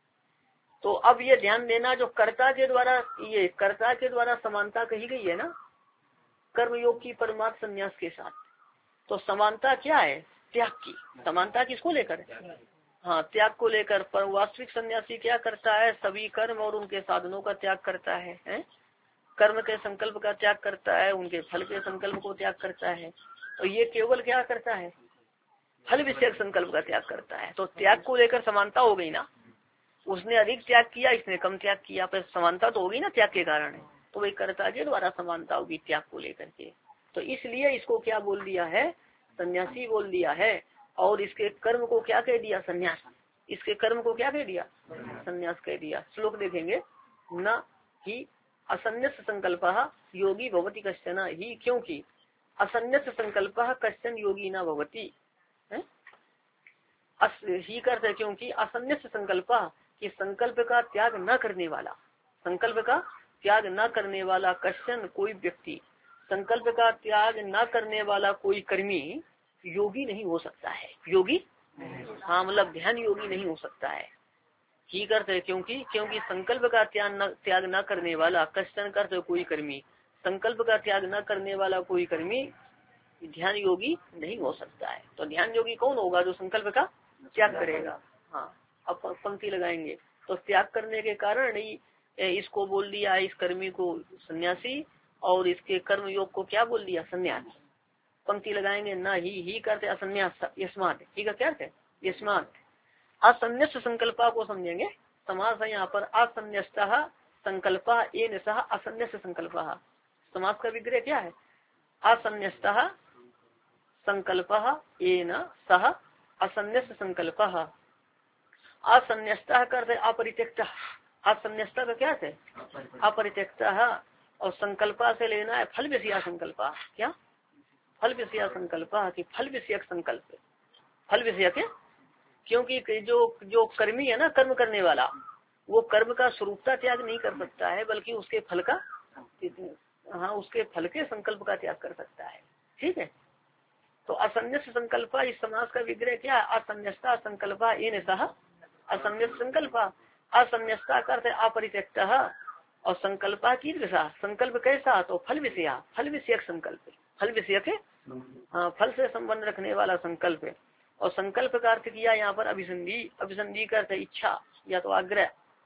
तो अब ये ध्यान देना, जो कर्ता के द्वारा, ये कर्ता के द्वारा समानता कही गई है ना कर्मयोग की परमार्थ संन्यास के साथ, तो समानता क्या है? त्याग की। समानता किसको लेकर? हाँ, त्याग को लेकर। पर वास्तविक सन्यासी क्या करता है? सभी कर्म और उनके साधनों का त्याग करता है, है? कर्म के संकल्प का त्याग करता है, उनके फल के संकल्प को त्याग करता है। और ये केवल क्या करता है? फल विषयक संकल्प का त्याग करता है। तो त्याग को लेकर समानता हो गई ना, उसने अधिक त्याग किया, इसने कम त्याग किया, पर समानता तो होगी ना त्याग के कारण है। तो वही कर्ता के द्वारा समानता होगी त्याग को लेकर के। तो इसलिए इसको क्या बोल दिया है, सन्यासी बोल दिया है। और इसके कर्म को क्या कह दिया, सन्यास। इसके कर्म को क्या कह दिया, सन्यास कह दिया। श्लोक देखेंगे, न ही असन्यास संकल्प योगी भवति कश्चन ही, क्योंकि असन्यास संकल्प कश्चन योगी न भवति है। ही करते है क्योंकि असन्यास संकल्प कि संकल्प का त्याग न करने वाला, संकल्प का त्याग न करने वाला कश्चन कोई व्यक्ति, संकल्प का त्याग न करने वाला कोई कर्मी योगी नहीं हो सकता है। योगी हाँ मतलब ध्यान योगी नहीं हो सकता है। ही करते क्योंकि क्योंकि संकल्प का त्याग न त्याग न करने वाला कश्चन करते कोई कर्मी, संकल्प का त्याग न करने वाला कोई कर्मी ध्यान योगी नहीं हो सकता है। तो ध्यान योगी कौन होगा, जो संकल्प का त्याग करेगा। हाँ अब पंक्ति लगाएंगे, तो त्याग करने के कारण ही इसको बोल दिया इस कर्मी को सन्यासी, और इसके कर्म योग को क्या बोल दिया, संन्यास। पंक्ति लगाएंगे, ना ही ही करते असन्यास यस्मात, ठीक है क्या है यस्मात असन्यास संकल्पा को समझेंगे। समास है यहाँ पर असन्यस्तः संकल्पा एन सह असन्यास संकल्पः। समास का विग्रह क्या है, असन्यस्तः संकल्पः एन सह असन्यास संकल्पः। असन्यस्तः करते अपरित्यक्तः, असन्यस्तः का क्या है अपरित्यक्तः, और संकल्पा से लेना है फल विषया संकल्पा। क्या फल विषया संकल्पा कि फल विषयक संकल्प, फल विषय के, क्योंकि जो जो कर्मी है ना, कर्म करने वाला, वो कर्म का स्वरूपता त्याग नहीं कर सकता है, बल्कि उसके फल का, हाँ उसके फल के संकल्प का त्याग कर सकता है। ठीक है, तो असन्यास संकल्पा इस समास का विग्रह क्या है, असन्यस्ता संकल्पा इन सह असन्यास संकल्पा। असन्यस्ता करते अपरित्यक्तः, और संकल्पा की दिशा, संकल्प कैसा, तो फल विषया, फल विषयक संकल्प, फल विषयक है हाँ फल से संबंध रखने वाला संकल्प है। और संकल्प का अर्थ किया यहाँ पर अभिसंधि, अभिसंधि का अर्थ इच्छा या तो आग्रह,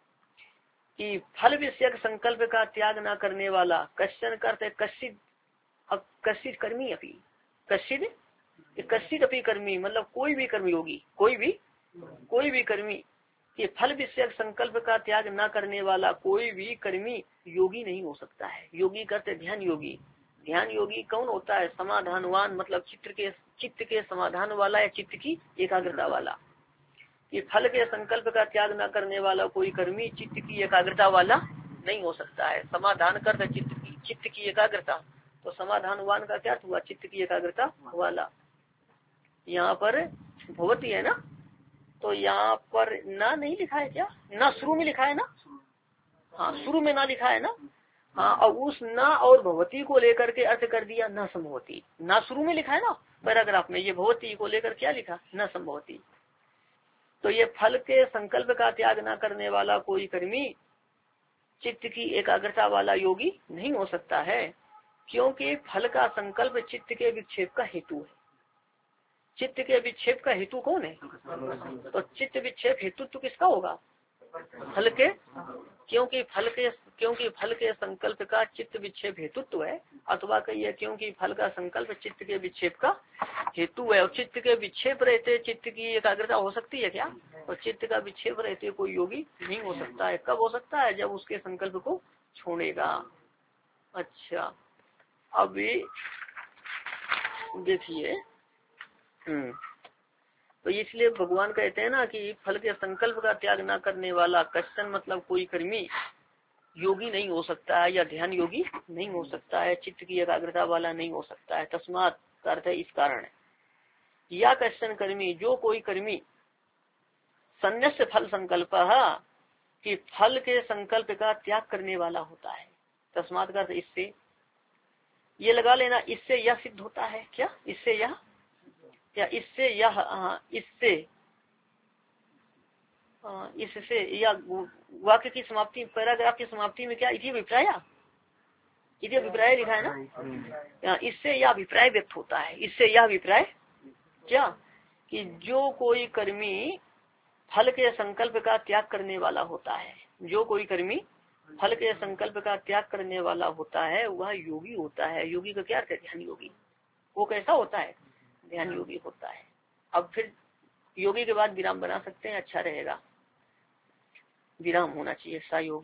कि फल विषयक संकल्प का त्याग न करने वाला, कश्चन करते कश्चित, अब कश्चित कर्मी अपी, कश्चित कश्चित अपी कर्मी मतलब कोई भी कर्मी होगी, कोई भी कोई भी कर्मी, कि फल विषयक संकल्प का त्याग न करने वाला कोई भी कर्मी योगी नहीं हो सकता है। योगी करते ध्यान योगी। ध्यान योगी कौन होता है, समाधानवान मतलब चित्त के चित्त के समाधान वाला या चित्त की एकाग्रता वाला। कि फल के संकल्प का त्याग न करने वाला कोई कर्मी चित्त की एकाग्रता वाला नहीं हो सकता है। समाधान करते चित्त की चित्त की एकाग्रता, तो समाधानवान का क्या हुआ, चित्त की एकाग्रता वाला। यहाँ पर भवती है ना, तो यहाँ पर ना नहीं लिखा है क्या, ना शुरू में लिखा है ना, हाँ शुरू में ना लिखा है ना, हाँ और उस ना और भवती को लेकर के अर्थ कर दिया न संभवती। ना शुरू में लिखा है ना पैराग्राफ में, ये भवती को लेकर क्या लिखा, न संभवती। तो ये फल के संकल्प का त्याग न करने वाला कोई कर्मी चित्त की एकाग्रता वाला योगी नहीं हो सकता है, क्योंकि फल का संकल्प चित्त के विक्षेप का हेतु है। चित्त के विक्षेप का हेतु कौन है, तो चित्त विक्षेप हेतु तो किसका होगा, फल के, क्योंकि फल के क्योंकि फल के संकल्प का चित्त विक्षेप हेतुत्व है, अथवा कहिए क्योंकि फल का संकल्प चित्त के विक्षेप का हेतु है। और चित्त के विक्षेप रहते चित्त की एकाग्रता हो सकती है क्या, और चित्त का विक्षेप रहते कोई योगी नहीं हो सकता है। कब हो सकता है, जब उसके संकल्प को छोड़ेगा। अच्छा अभी देखिए, हम्म तो इसलिए भगवान कहते हैं ना कि फल के संकल्प का त्याग न करने वाला कश्चन मतलब कोई कर्मी योगी नहीं हो सकता है, या ध्यान योगी नहीं हो सकता है, चित्त की एकाग्रता वाला नहीं हो सकता है। तस्मात का अर्थ है इस कारण, या कश्चन कर्मी जो कोई कर्मी संन्यास फल संकल्प कि फल के संकल्प का त्याग करने वाला होता है। तस्मात का अर्थ इससे, ये लगा लेना, इससे यह सिद्ध होता है क्या, इससे यह या इससे यह इससे इससे या वाक्य की समाप्ति, पैराग्राफ की समाप्ति में क्या इति अभिप्राय, इति अभिप्राय लिखा है ना, इससे यह अभिप्राय व्यक्त होता है। इससे यह अभिप्राय क्या, कि जो कोई कर्मी फल के संकल्प का त्याग करने वाला होता है, जो कोई कर्मी फल के संकल्प का त्याग करने वाला होता है वह योगी होता है। योगी का क्या अर्थ है, ध्यान योगी। वो कैसा होता है, ध्यान योगी होता है। अब फिर योगी के बाद विराम बना सकते हैं, अच्छा रहेगा, विराम होना चाहिए, सा योगी।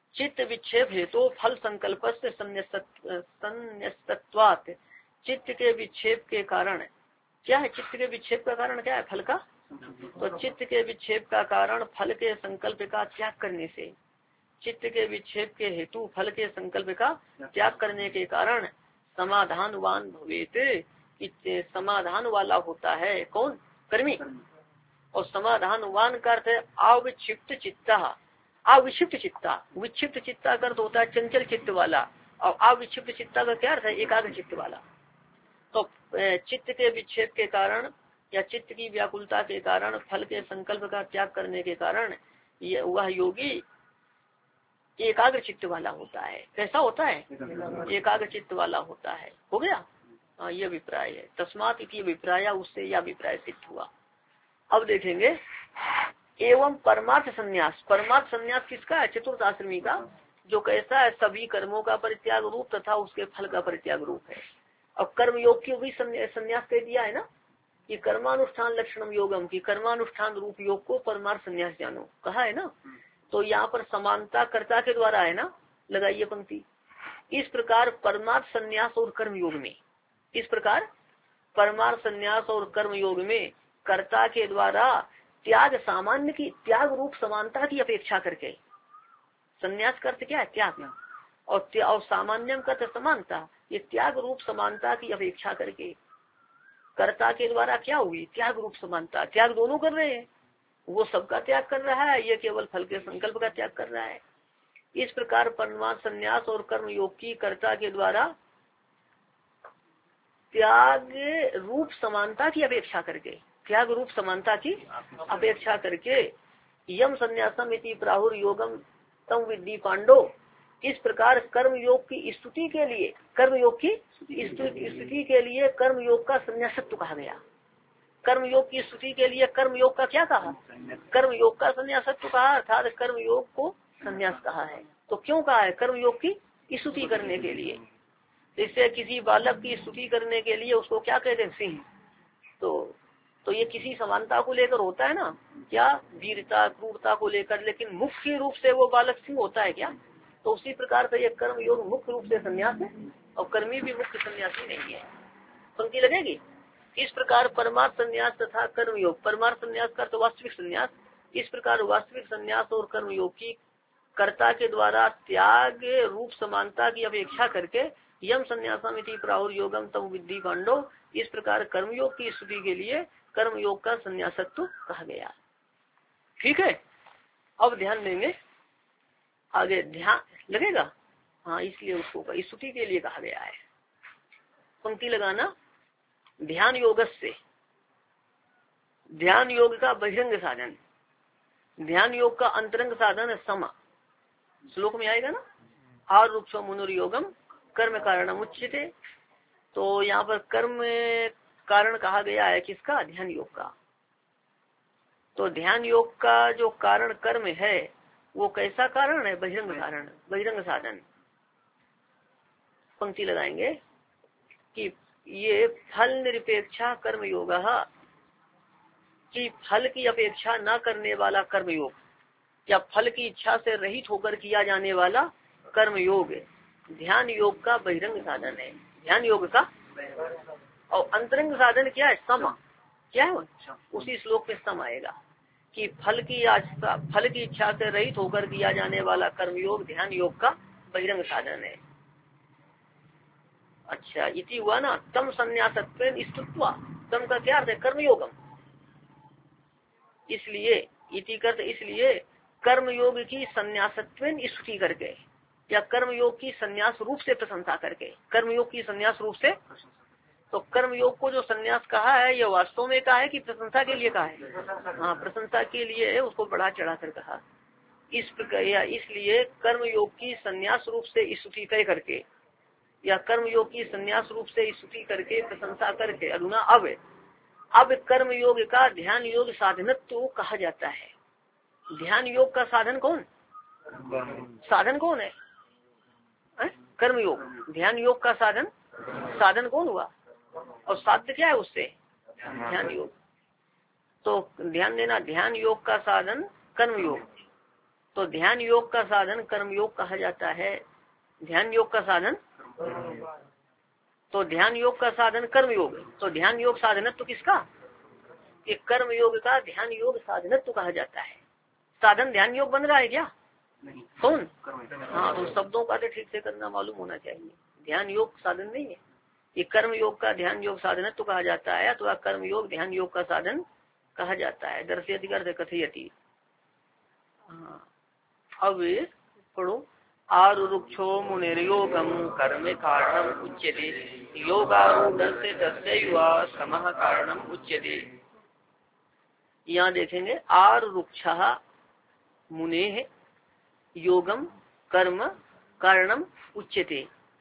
चित्त विक्षेप हेतु फल संकल्प से संन्यस्तत्वात्, चित्त के विक्षेप के कारण क्या है? चित्त के विक्षेप का कारण क्या है? फल का। तो चित्त के विक्षेप का कारण फल के संकल्प का त्याग करने से, चित्त के विक्षेप के हेतु फल के संकल्प का त्याग करने के कारण समाधानवान भवेत, समाधान वाला होता है कौन? कर्मी। और समाधानवान का अर्थ है अविक्षिप्त चित्ता, अविक्षिप्त चित्ता। विक्षिप्त चित्ता का अर्थ होता है चंचल चित्त वाला, और अविक्षिप्त चित्ता का क्या अर्थ है? एकाग्र चित्त वाला। तो चित्त के विक्षेप के कारण या चित्त की व्याकुलता के कारण फल के संकल्प का त्याग करने के कारण वह योगी एकाग्र चित्त वाला होता है। कैसा होता है? एकाग्र चित्त वाला होता है। हो गया। हाँ, ये अभिप्राय है। तस्मात इति अभिप्राय, उससे यह अभिप्राय सिद्ध हुआ। अब देखेंगे एवं परमार्थ संन्यास। परमार्थ संन्यास किसका है? चतुर्थ आश्रमी का, जो कैसा है? सभी कर्मों का परित्याग रूप तथा उसके फल का परित्याग रूप है। अब कर्म योग की भी संन्यास कह दिया है ना, कि कर्मानुष्ठान लक्षणम योगम, की कर्मानुष्ठान रूप योग को परमार्थ संन्यास जानो कहा है ना। तो यहाँ पर समानता कर्ता के द्वारा है ना, लगाइए पंक्ति। इस प्रकार परमार्थ संन्यास और कर्म योग में, इस प्रकार परमार्थ संन्यास और कर्म योग में कर्ता के द्वारा त्याग सामान्य की, त्याग रूप समानता की अपेक्षा करके, संन्यास का अर्थ क्या है? त्याग, और और सामान्यम का अर्थ समानता, ये त्याग रूप समानता की अपेक्षा करके कर्ता के द्वारा क्या हुई? त्याग रूप समानता। त्याग दोनों कर रहे हैं, वो सबका त्याग कर रहा है, ये केवल फल के संकल्प का त्याग कर रहा है। इस प्रकार परमार्थ संन्यास और कर्म योग की कर्ता के द्वारा त्याग रूप समानता की अपेक्षा करके, त्याग रूप समानता की अपेक्षा करके यम संन्यासम इति प्राहुर योगम तम विद्धि पांडो, इस प्रकार कर्म योग की स्तुति के लिए, कर्म योग की स्तुति के लिए कर्म योग का संन्यासत्व कहा गया। कर्म योग की स्तुति के लिए कर्म योग का क्या कहा? कर्म योग का संन्यासत्व कहा, अर्थात कर्म योग को संन्यास कहा है। तो क्यों कहा है? कर्म योग की स्तुति करने के लिए। इससे किसी बालक की स्तुति करने के लिए उसको क्या कहते हैं? सिंह। तो तो ये किसी समानता को लेकर होता है ना, क्या? वीरता क्रूरता को लेकर, लेकिन मुख्य रूप से वो बालक सिंह होता है क्या? तो उसी प्रकार से ये कर्म योग मुख्य रूप से संन्यास है, और कर्मी भी मुख्य संन्यासी नहीं है। पंक्ति लगेगी। इस प्रकार परमार्थ संन्यास तथा कर्म योग, परमार्थ संन्यास का तो वास्तविक संन्यास, इस प्रकार वास्तविक संन्यास और कर्म योग की कर्ता के द्वारा त्याग रूप समानता की अपेक्षा करके यम संन्यासमिति प्राहुर योगम तम विद्धि पांडो, इस प्रकार कर्मयोग की स्तुति के लिए कर्म योग का संन्यासत्व कहा गया। ठीक है। अब ध्यान देंगे आगे, ध्यान लगेगा। हाँ, इसलिए उसको स्तुति के लिए कहा गया है। पंक्ति लगाना। ध्यान योग से, ध्यान योग का बहिरंग साधन, ध्यान योग का अंतरंग साधन है समा। श्लोक में आएगा ना, आरुक्षो मुनुर्योगम कर्म कारणम उच्यते। तो यहाँ पर कर्म कारण कहा गया है किसका? ध्यान योग का। तो ध्यान योग का जो कारण कर्म है वो कैसा कारण है? बहिरंग कारण, बहिरंग साधन। पंक्ति लगाएंगे कि ये फल निरपेक्षा कर्म योग, कि फल की अपेक्षा न करने वाला कर्म योग, या फल की इच्छा से रहित होकर किया जाने वाला कर्म योग ध्यान योग का बहिरंग साधन है। ध्यान योग का और अंतरंग साधन क्या है? सम। क्या है? उसी श्लोक में सम आएगा कि फल की फल की इच्छा से रहित होकर किया जाने वाला कर्म योग ध्यान योग का बहिरंग साधन है। अच्छा, इति हुआ ना तम संन्यासत्वेन स्तुत्वा। तम का क्या अर्थ है? कर्मयोगम। इसलिए इति करते इसलिए कर्मयोग की संन्यासत्वेन स्तुति करके, या कर्मयोग की संन्यास रूप से प्रशंसा करके, कर्मयोग की संन्यास रूप से। तो कर्मयोग को जो संन्यास कहा है ये वास्तव में कहा है कि प्रशंसा के लिए कहा है? हाँ, प्रशंसा के लिए उसको बढ़ा चढ़ा कर कहा। इस प्रकार इसलिए कर्मयोग की संन्यास रूप से स्तुति कह करके, या कर्मयोग की संन्यास रूप से स्तुति करके प्रशंसा करके, अधुना अब अब कर्म योग का ध्यान योग साधनत्व कहा जाता है। ध्यान योग का साधन कौन? साधन कौन है? कर्म योग। ध्यान योग का साधन, साधन कौन हुआ? और साध्य क्या है उससे? ध्यान योग। तो ध्यान देना, ध्यान योग का साधन कर्म योग। तो ध्यान योग का साधन कर्म योग कहा जाता है। ध्यान योग का साधन, तो ध्यान योग का साधन कर्म योग, तो ध्यान योग साधनत्व किसका, कि कर्म योग का ध्यान योग साधनत्व कहा जाता है। साधन ध्यान योग बन रहा है क्या, कौन, हाँ, तो शब्दों का तो ठीक से करना मालूम होना चाहिए। ध्यान योग साधन नहीं है, ये कर्म योग का ध्यान योग साधनत्व कहा जाता है, अथवा कर्म योग ध्यान योग का साधन कहा जाता है। दर्शयति अर्थ कथयति। हाँ, अब पढ़ो। आरुक्षो मुनिर्योगम कर्म कारणम उच्यते योगारूढ़स्य तस्यैव समः कारणम उच्यते। यहाँ देखेंगे आरुक्षः मुनेः योगम कर्म कारणम उच्यते।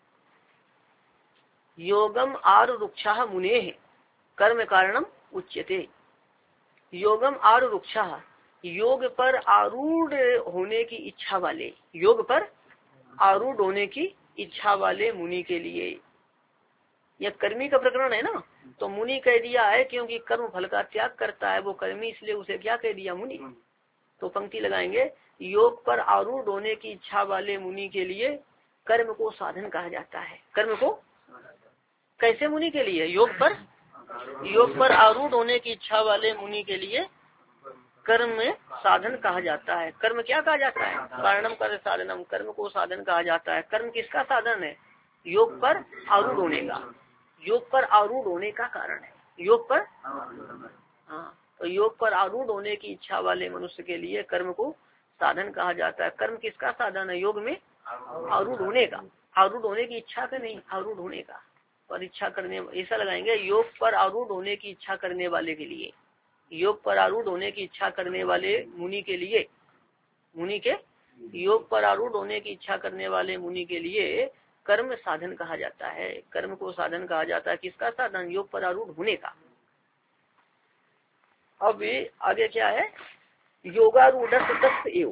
योगम आरुक्षः मुनेः कर्म कारणम उच्यते। योगम आरुक्षः, योग पर आरूढ़ होने की इच्छा वाले, योग पर आरूढ़ होने की इच्छा वाले मुनि के लिए। यह कर्मी का प्रकरण है ना, तो मुनि कह दिया है क्योंकि कर्म फल का त्याग करता है वो कर्मी, इसलिए उसे क्या कह दिया, मुनि। तो पंक्ति लगाएंगे, योग पर आरूढ़ होने की इच्छा वाले मुनि के लिए कर्म को साधन कहा जाता है। कर्म को कैसे मुनि के लिए, योग पर, योग पर आरूढ़ होने की इच्छा वाले मुनि के लिए कर्म में साधन कहा जाता है। कर्म क्या कहा जाता है, कारणम कर साधनम, कर्म को साधन कहा जाता है। कर्म किसका साधन है, योग पर आरूढ़ होने का, योग पर आरूढ़ होने का कारण है, योग पर, हाँ, तो योग पर आरूढ़ होने की इच्छा वाले मनुष्य के लिए कर्म को साधन कहा जाता है। कर्म किसका साधन है, योग में आरूढ़ होने का, आरूढ़ होने की इच्छा का नहीं, आरूढ़ होने का, पर इच्छा करने, ऐसा लगाएंगे, योग पर आरूढ़ होने की इच्छा करने वाले के लिए, योग पर आरूढ़ होने की इच्छा करने वाले मुनि के लिए, मुनि के योग पर आरूढ़ होने की इच्छा करने वाले मुनि के लिए कर्म साधन कहा जाता है। कर्म को साधन कहा जाता है, किसका साधन, योग पर आरूढ़ होने का। अब आगे क्या है, योगारूढ़ तस्य एव,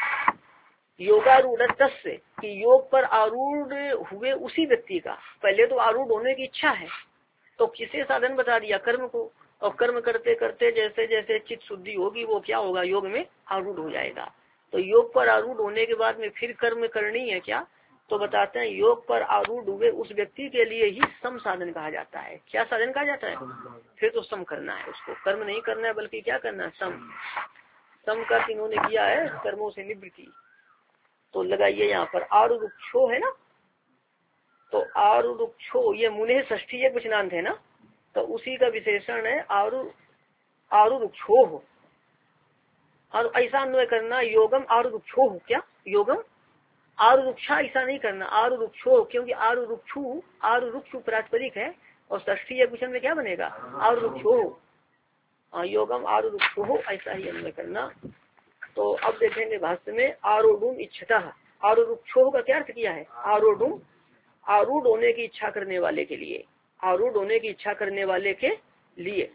योगारूढ़ तस्य, कि योग पर आरूढ़ हुए उसी व्यक्ति का, पहले तो आरूढ़ होने की इच्छा है तो किसे साधन बता दिया, कर्म को, और कर्म करते करते जैसे जैसे चित्त शुद्धि होगी वो क्या होगा, योग में आरूढ़ हो जाएगा। तो योग पर आरूढ़ होने के बाद में फिर कर्म करनी है क्या, तो बताते हैं योग पर आरूढ़ हुए उस व्यक्ति के लिए ही सम साधन कहा जाता है। क्या साधन कहा जाता है, फिर तो सम करना है उसको, कर्म नहीं करना है बल्कि क्या करना है, सम। सम का इन्होंने किया है कर्मों से निवृत्ति। तो लगाइए यहाँ पर आरुक्षो है ना, तो आरुक्षो ये मुने षष्ठी एक वचनांत है ना, तो उसी का विशेषण है आरु आरुक्षो हो, और ऐसा अन्वय करना योगम आरुक्षो हो, क्या योगम आरुक्षा, ऐसा नहीं करना आरुक्षो, क्योंकि आरुक्षु आरुक्षु प्रातिपदिक है और षष्ठी एक वचन में क्या बनेगा, आरुक्षो, योगम आरुक्षो हो, ऐसा ही अन्वय करना। तो अब देखेंगे भाष्य में, आरूढ़ इच्छता, आरुक्षो का क्या अर्थ किया है, आरूढ़, आरूढ़ होने की इच्छा करने वाले के लिए, आरूढ़ होने की इच्छा करने वाले के लिए,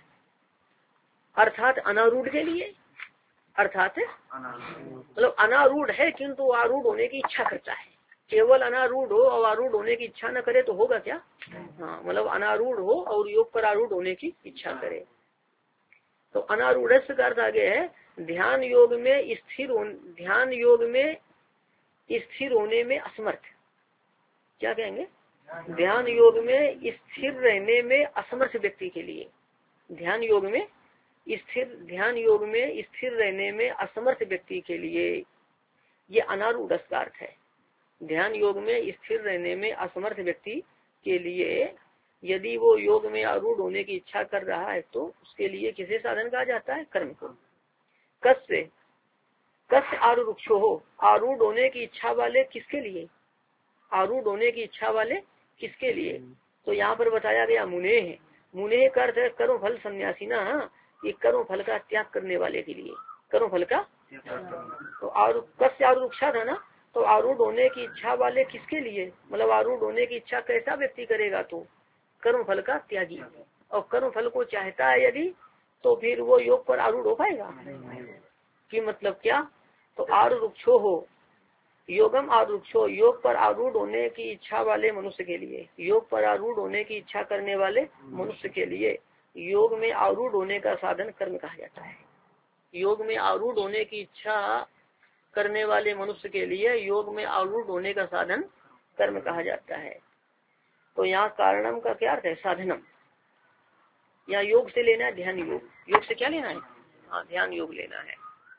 अर्थात अनारूढ़ के लिए, अर्थात मतलब अनारूढ़ है किंतु आरूढ़ होने की इच्छा करता है। केवल अनारूढ़ हो और आरूढ़ होने की इच्छा न करे तो होगा क्या, हाँ, मतलब अनारूढ़ हो और योग पर आरूढ़ होने की इच्छा करे। तो अनारूढ़ का अर्थ आगे है ध्यान योग में स्थिर, ध्यान योग में स्थिर होने में असमर्थ, क्या कहेंगे, ध्यान योग में स्थिर रहने में असमर्थ व्यक्ति के लिए, ध्यान योग में स्थिर, ध्यान योग में स्थिर रहने में असमर्थ व्यक्ति के लिए ये अनारूढ़ का अर्थ है। ध्यान योग में स्थिर रहने में असमर्थ व्यक्ति के लिए यदि वो योग में आरूढ़ होने की इच्छा कर रहा है तो उसके लिए किसे साधन कहा जाता है, कर्म को। कस्य कस्य आरुक्षो हो, आरूढ़ होने की इच्छा वाले किसके लिए, आरूढ़ होने की इच्छा वाले किसके लिए, तो यहाँ पर बताया गया मुने है। मुने का अर्थ है कर्म फल सन्यासी ना, ये कर्म फल का त्याग करने वाले के लिए, कर्म फल का, तो आरु कस्य आरुक्षा था ना, तो आरूढ़ होने की इच्छा वाले किसके लिए, मतलब आरूढ़ होने की इच्छा कैसा व्यक्ति करेगा, तो कर्म फल का त्यागी, और कर्म फल को चाहता है यदि तो फिर वो योग पर आरूढ़ हो पाएगा कि मतलब क्या, तो आरुक्षो हो, योगम आरुक्षो, योग पर आरूढ़ होने की इच्छा वाले मनुष्य के लिए, योग पर आरूढ़ होने की इच्छा करने वाले मनुष्य के लिए योग में आरूढ़ होने का साधन कर्म कहा जाता है। योग में आरूढ़ होने की इच्छा करने वाले मनुष्य के लिए योग में आरूढ़ होने का साधन कर्म कहा जाता है। तो यहाँ कारणम का क्या अर्थ है? साधनम। यहाँ योग से लेना है ध्यान योग। योग से क्या लेना है? हाँ, ध्यान योग लेना है।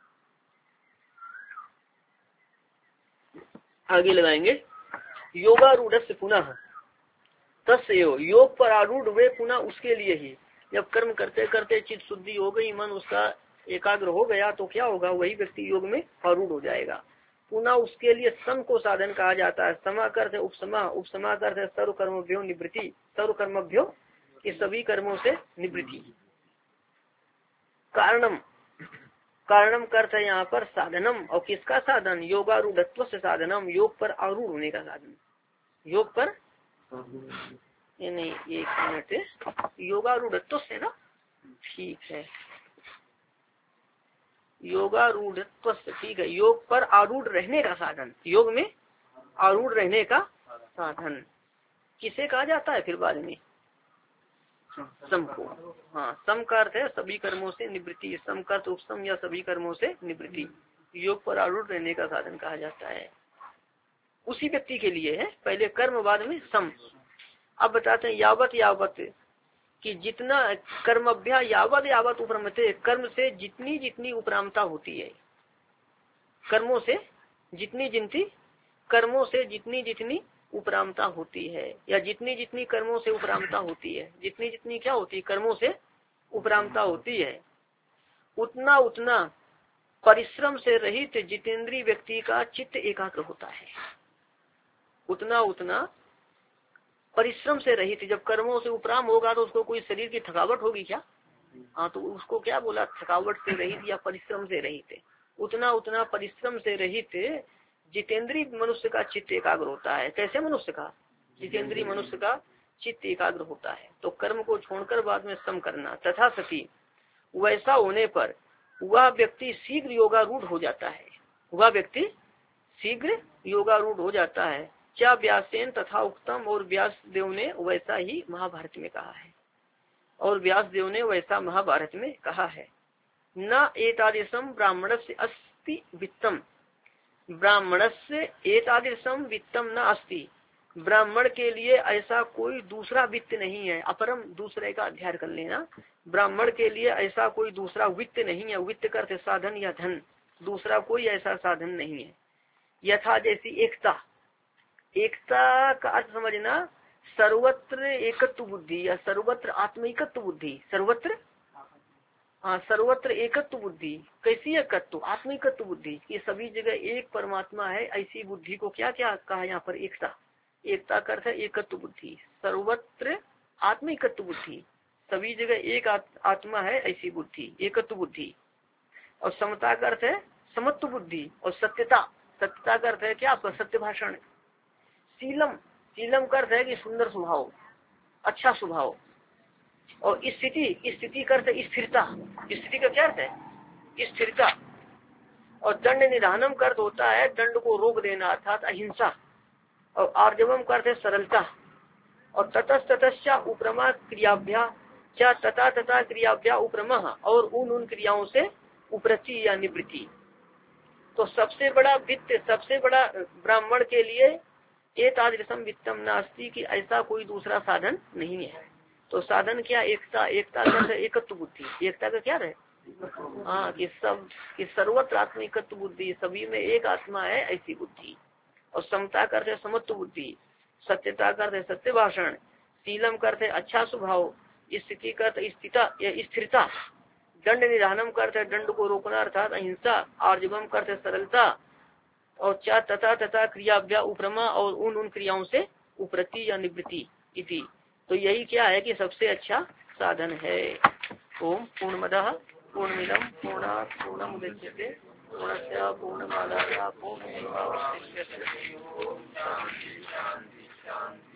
आगे लगाएंगे योगारूढ़ से पुनः तस्य योग पर आरूढ़ हुए पुनः उसके लिए ही। जब कर्म करते करते चित्त शुद्धि हो गई, मन उसका एकाग्र हो गया, तो क्या होगा? वही व्यक्ति योग में आरूढ़ हो जाएगा। पुनः उसके लिए सम को साधन कहा जाता है। समा करते उपसमा, उपसमा करते सर्व कर्मभ्यो निवृत्ति, सर्व कर्मभ्यो कि सभी कर्मों से निवृत्ति। कारणम, कारणम करते यहाँ पर साधनम, और किसका साधन? योगारूढ़त्व से साधनम, योग पर आरूढ़ होने का साधन। योग पर ये नहीं, एक मिनट, योगारूढ़त्व से ना, ठीक है, योगारूढ़त्व से, ठीक है, योग पर आरूढ़ रहने का साधन, योग में आरूढ़ रहने का साधन किसे कहा जाता है? फिर बाद में सम को। हाँ, सम का अर्थ है सभी कर्मों से निवृत्ति, सम का अर्थ उपसम या सभी कर्मों से निवृत्ति। योग पर आरूढ़ रहने का साधन कहा जाता है। उसी व्यक्ति के लिए है, पहले कर्म बाद में सम। अब बताते हैं यावत यावत कि जितना कर्म अभ्या यावत यावत उपरमते, कर्म से जितनी जितनी उपरामता होती है, कर्मों से जितनी जितनी कर्मों से जितनी जितनी उपरामता होती है, या जितनी जितनी कर्मों से उपरामता होती है, जितनी जितनी क्या होती है? कर्मों से उपरामता होती है, उतना उतना परिश्रम से रहित जितेंद्रीय व्यक्ति का चित्त एकाग्र होता है। उतना उतना परिश्रम से रहित, जब कर्मों से उपराम होगा तो उसको कोई शरीर की थकावट होगी क्या? हाँ, तो उसको क्या बोला? थकावट से रहित या परिश्रम से रहित। उतना उतना परिश्रम से रहित जितेंद्रीय मनुष्य का चित्त एकाग्र होता है। कैसे मनुष्य का? जितेंद्रीय मनुष्य का चित्त एकाग्र होता है। तो कर्म को छोड़कर बाद में सम करना। तथा सती वैसा होने पर वह व्यक्ति शीघ्र योगारूढ़ हो जाता है। वह व्यक्ति शीघ्र योगारूढ़ हो जाता है। क्या व्यासेन तथा उक्तम, और व्यास देव ने वैसा ही महाभारत में कहा है, और व्यास देव ने वैसा महाभारत में कहा है। न एतादृशम ब्राह्मण से अस्ति वित्तम, ब्राह्मण से एतादृशम वित्तम न अस्ति, ब्राह्मण के लिए ऐसा कोई दूसरा वित्त नहीं है। अपरम, दूसरे का अध्ययन कर लेना। ब्राह्मण के लिए ऐसा कोई दूसरा वित्त नहीं है। वित्त का अर्थ साधन या धन, दूसरा कोई ऐसा साधन नहीं है। यथा जैसी एकता, एकता का अर्थ समझना सर्वत्र एकत्व बुद्धि या सर्वत्र आत्मिकत्व बुद्धि। सर्वत्र, हाँ, सर्वत्र एकत्व बुद्धि। कैसी एकत्व? आत्मिकत्व बुद्धि, कि सभी जगह एक परमात्मा है, ऐसी बुद्धि को क्या क्या कहा यहाँ पर? एकता। एकता का अर्थ है एकत्व बुद्धि। सर्वत्र आत्मिकत्व बुद्धि, सभी जगह एक आत्मा है ऐसी बुद्धि, एकत्व बुद्धि। और समता का अर्थ है समत्व बुद्धि। और सत्यता, सत्यता का अर्थ है क्या? आपका सत्य भाषण। शीलम, शीलम का अर्थ है कि सुंदर स्वभाव, अच्छा स्वभाव। और स्थिति, स्थिति का अर्थ है स्थिरता। स्थिति का क्या अर्थ है? स्थिरता। और दंड निधानम का अर्थ होता है दंड को रोक देना, अर्थात अहिंसा। और आर्जवम का अर्थ है सरलता। और ततस ततश्चा उपरमा क्रियाभ्या, क्या तथा तथा क्रियाभ्या उपरमा, और उन उन क्रियाओं से उपरति या निवृत्ति। तो सबसे बड़ा वित्त, सबसे बड़ा ब्राह्मण के लिए एतादृशम वित्तम नास्ति, कि ऐसा कोई दूसरा साधन नहीं है। तो साधन क्या? एकता। एकता का एकत्व बुद्धि। एकता का क्या है? हाँ, कि सब कि सर्वत्र आत्मिकत्व बुद्धि, सभी में एक आत्मा है ऐसी बुद्धि। और समता करते समत्व बुद्धि, सत्यता करते सत्य भाषण, शीलम करते अच्छा स्वभाव, स्थिति करते स्थिता या स्थिरता, दंड निधानम करते दंड को रोकना अर्थात अहिंसा, आर्जवम करते सरलता, और क्या तथा तथा क्रियाभ्या उपरमा, और उन उन क्रियाओं से उपरति या निवृत्ति इति। तो यही क्या है कि सबसे अच्छा साधन है। ओम पूर्णमदः पूर्णमिदं पूर्णात् पूर्णमुदच्यते पूर्णस्य पूर्णमादाय पूर्णमेवावशिष्यते।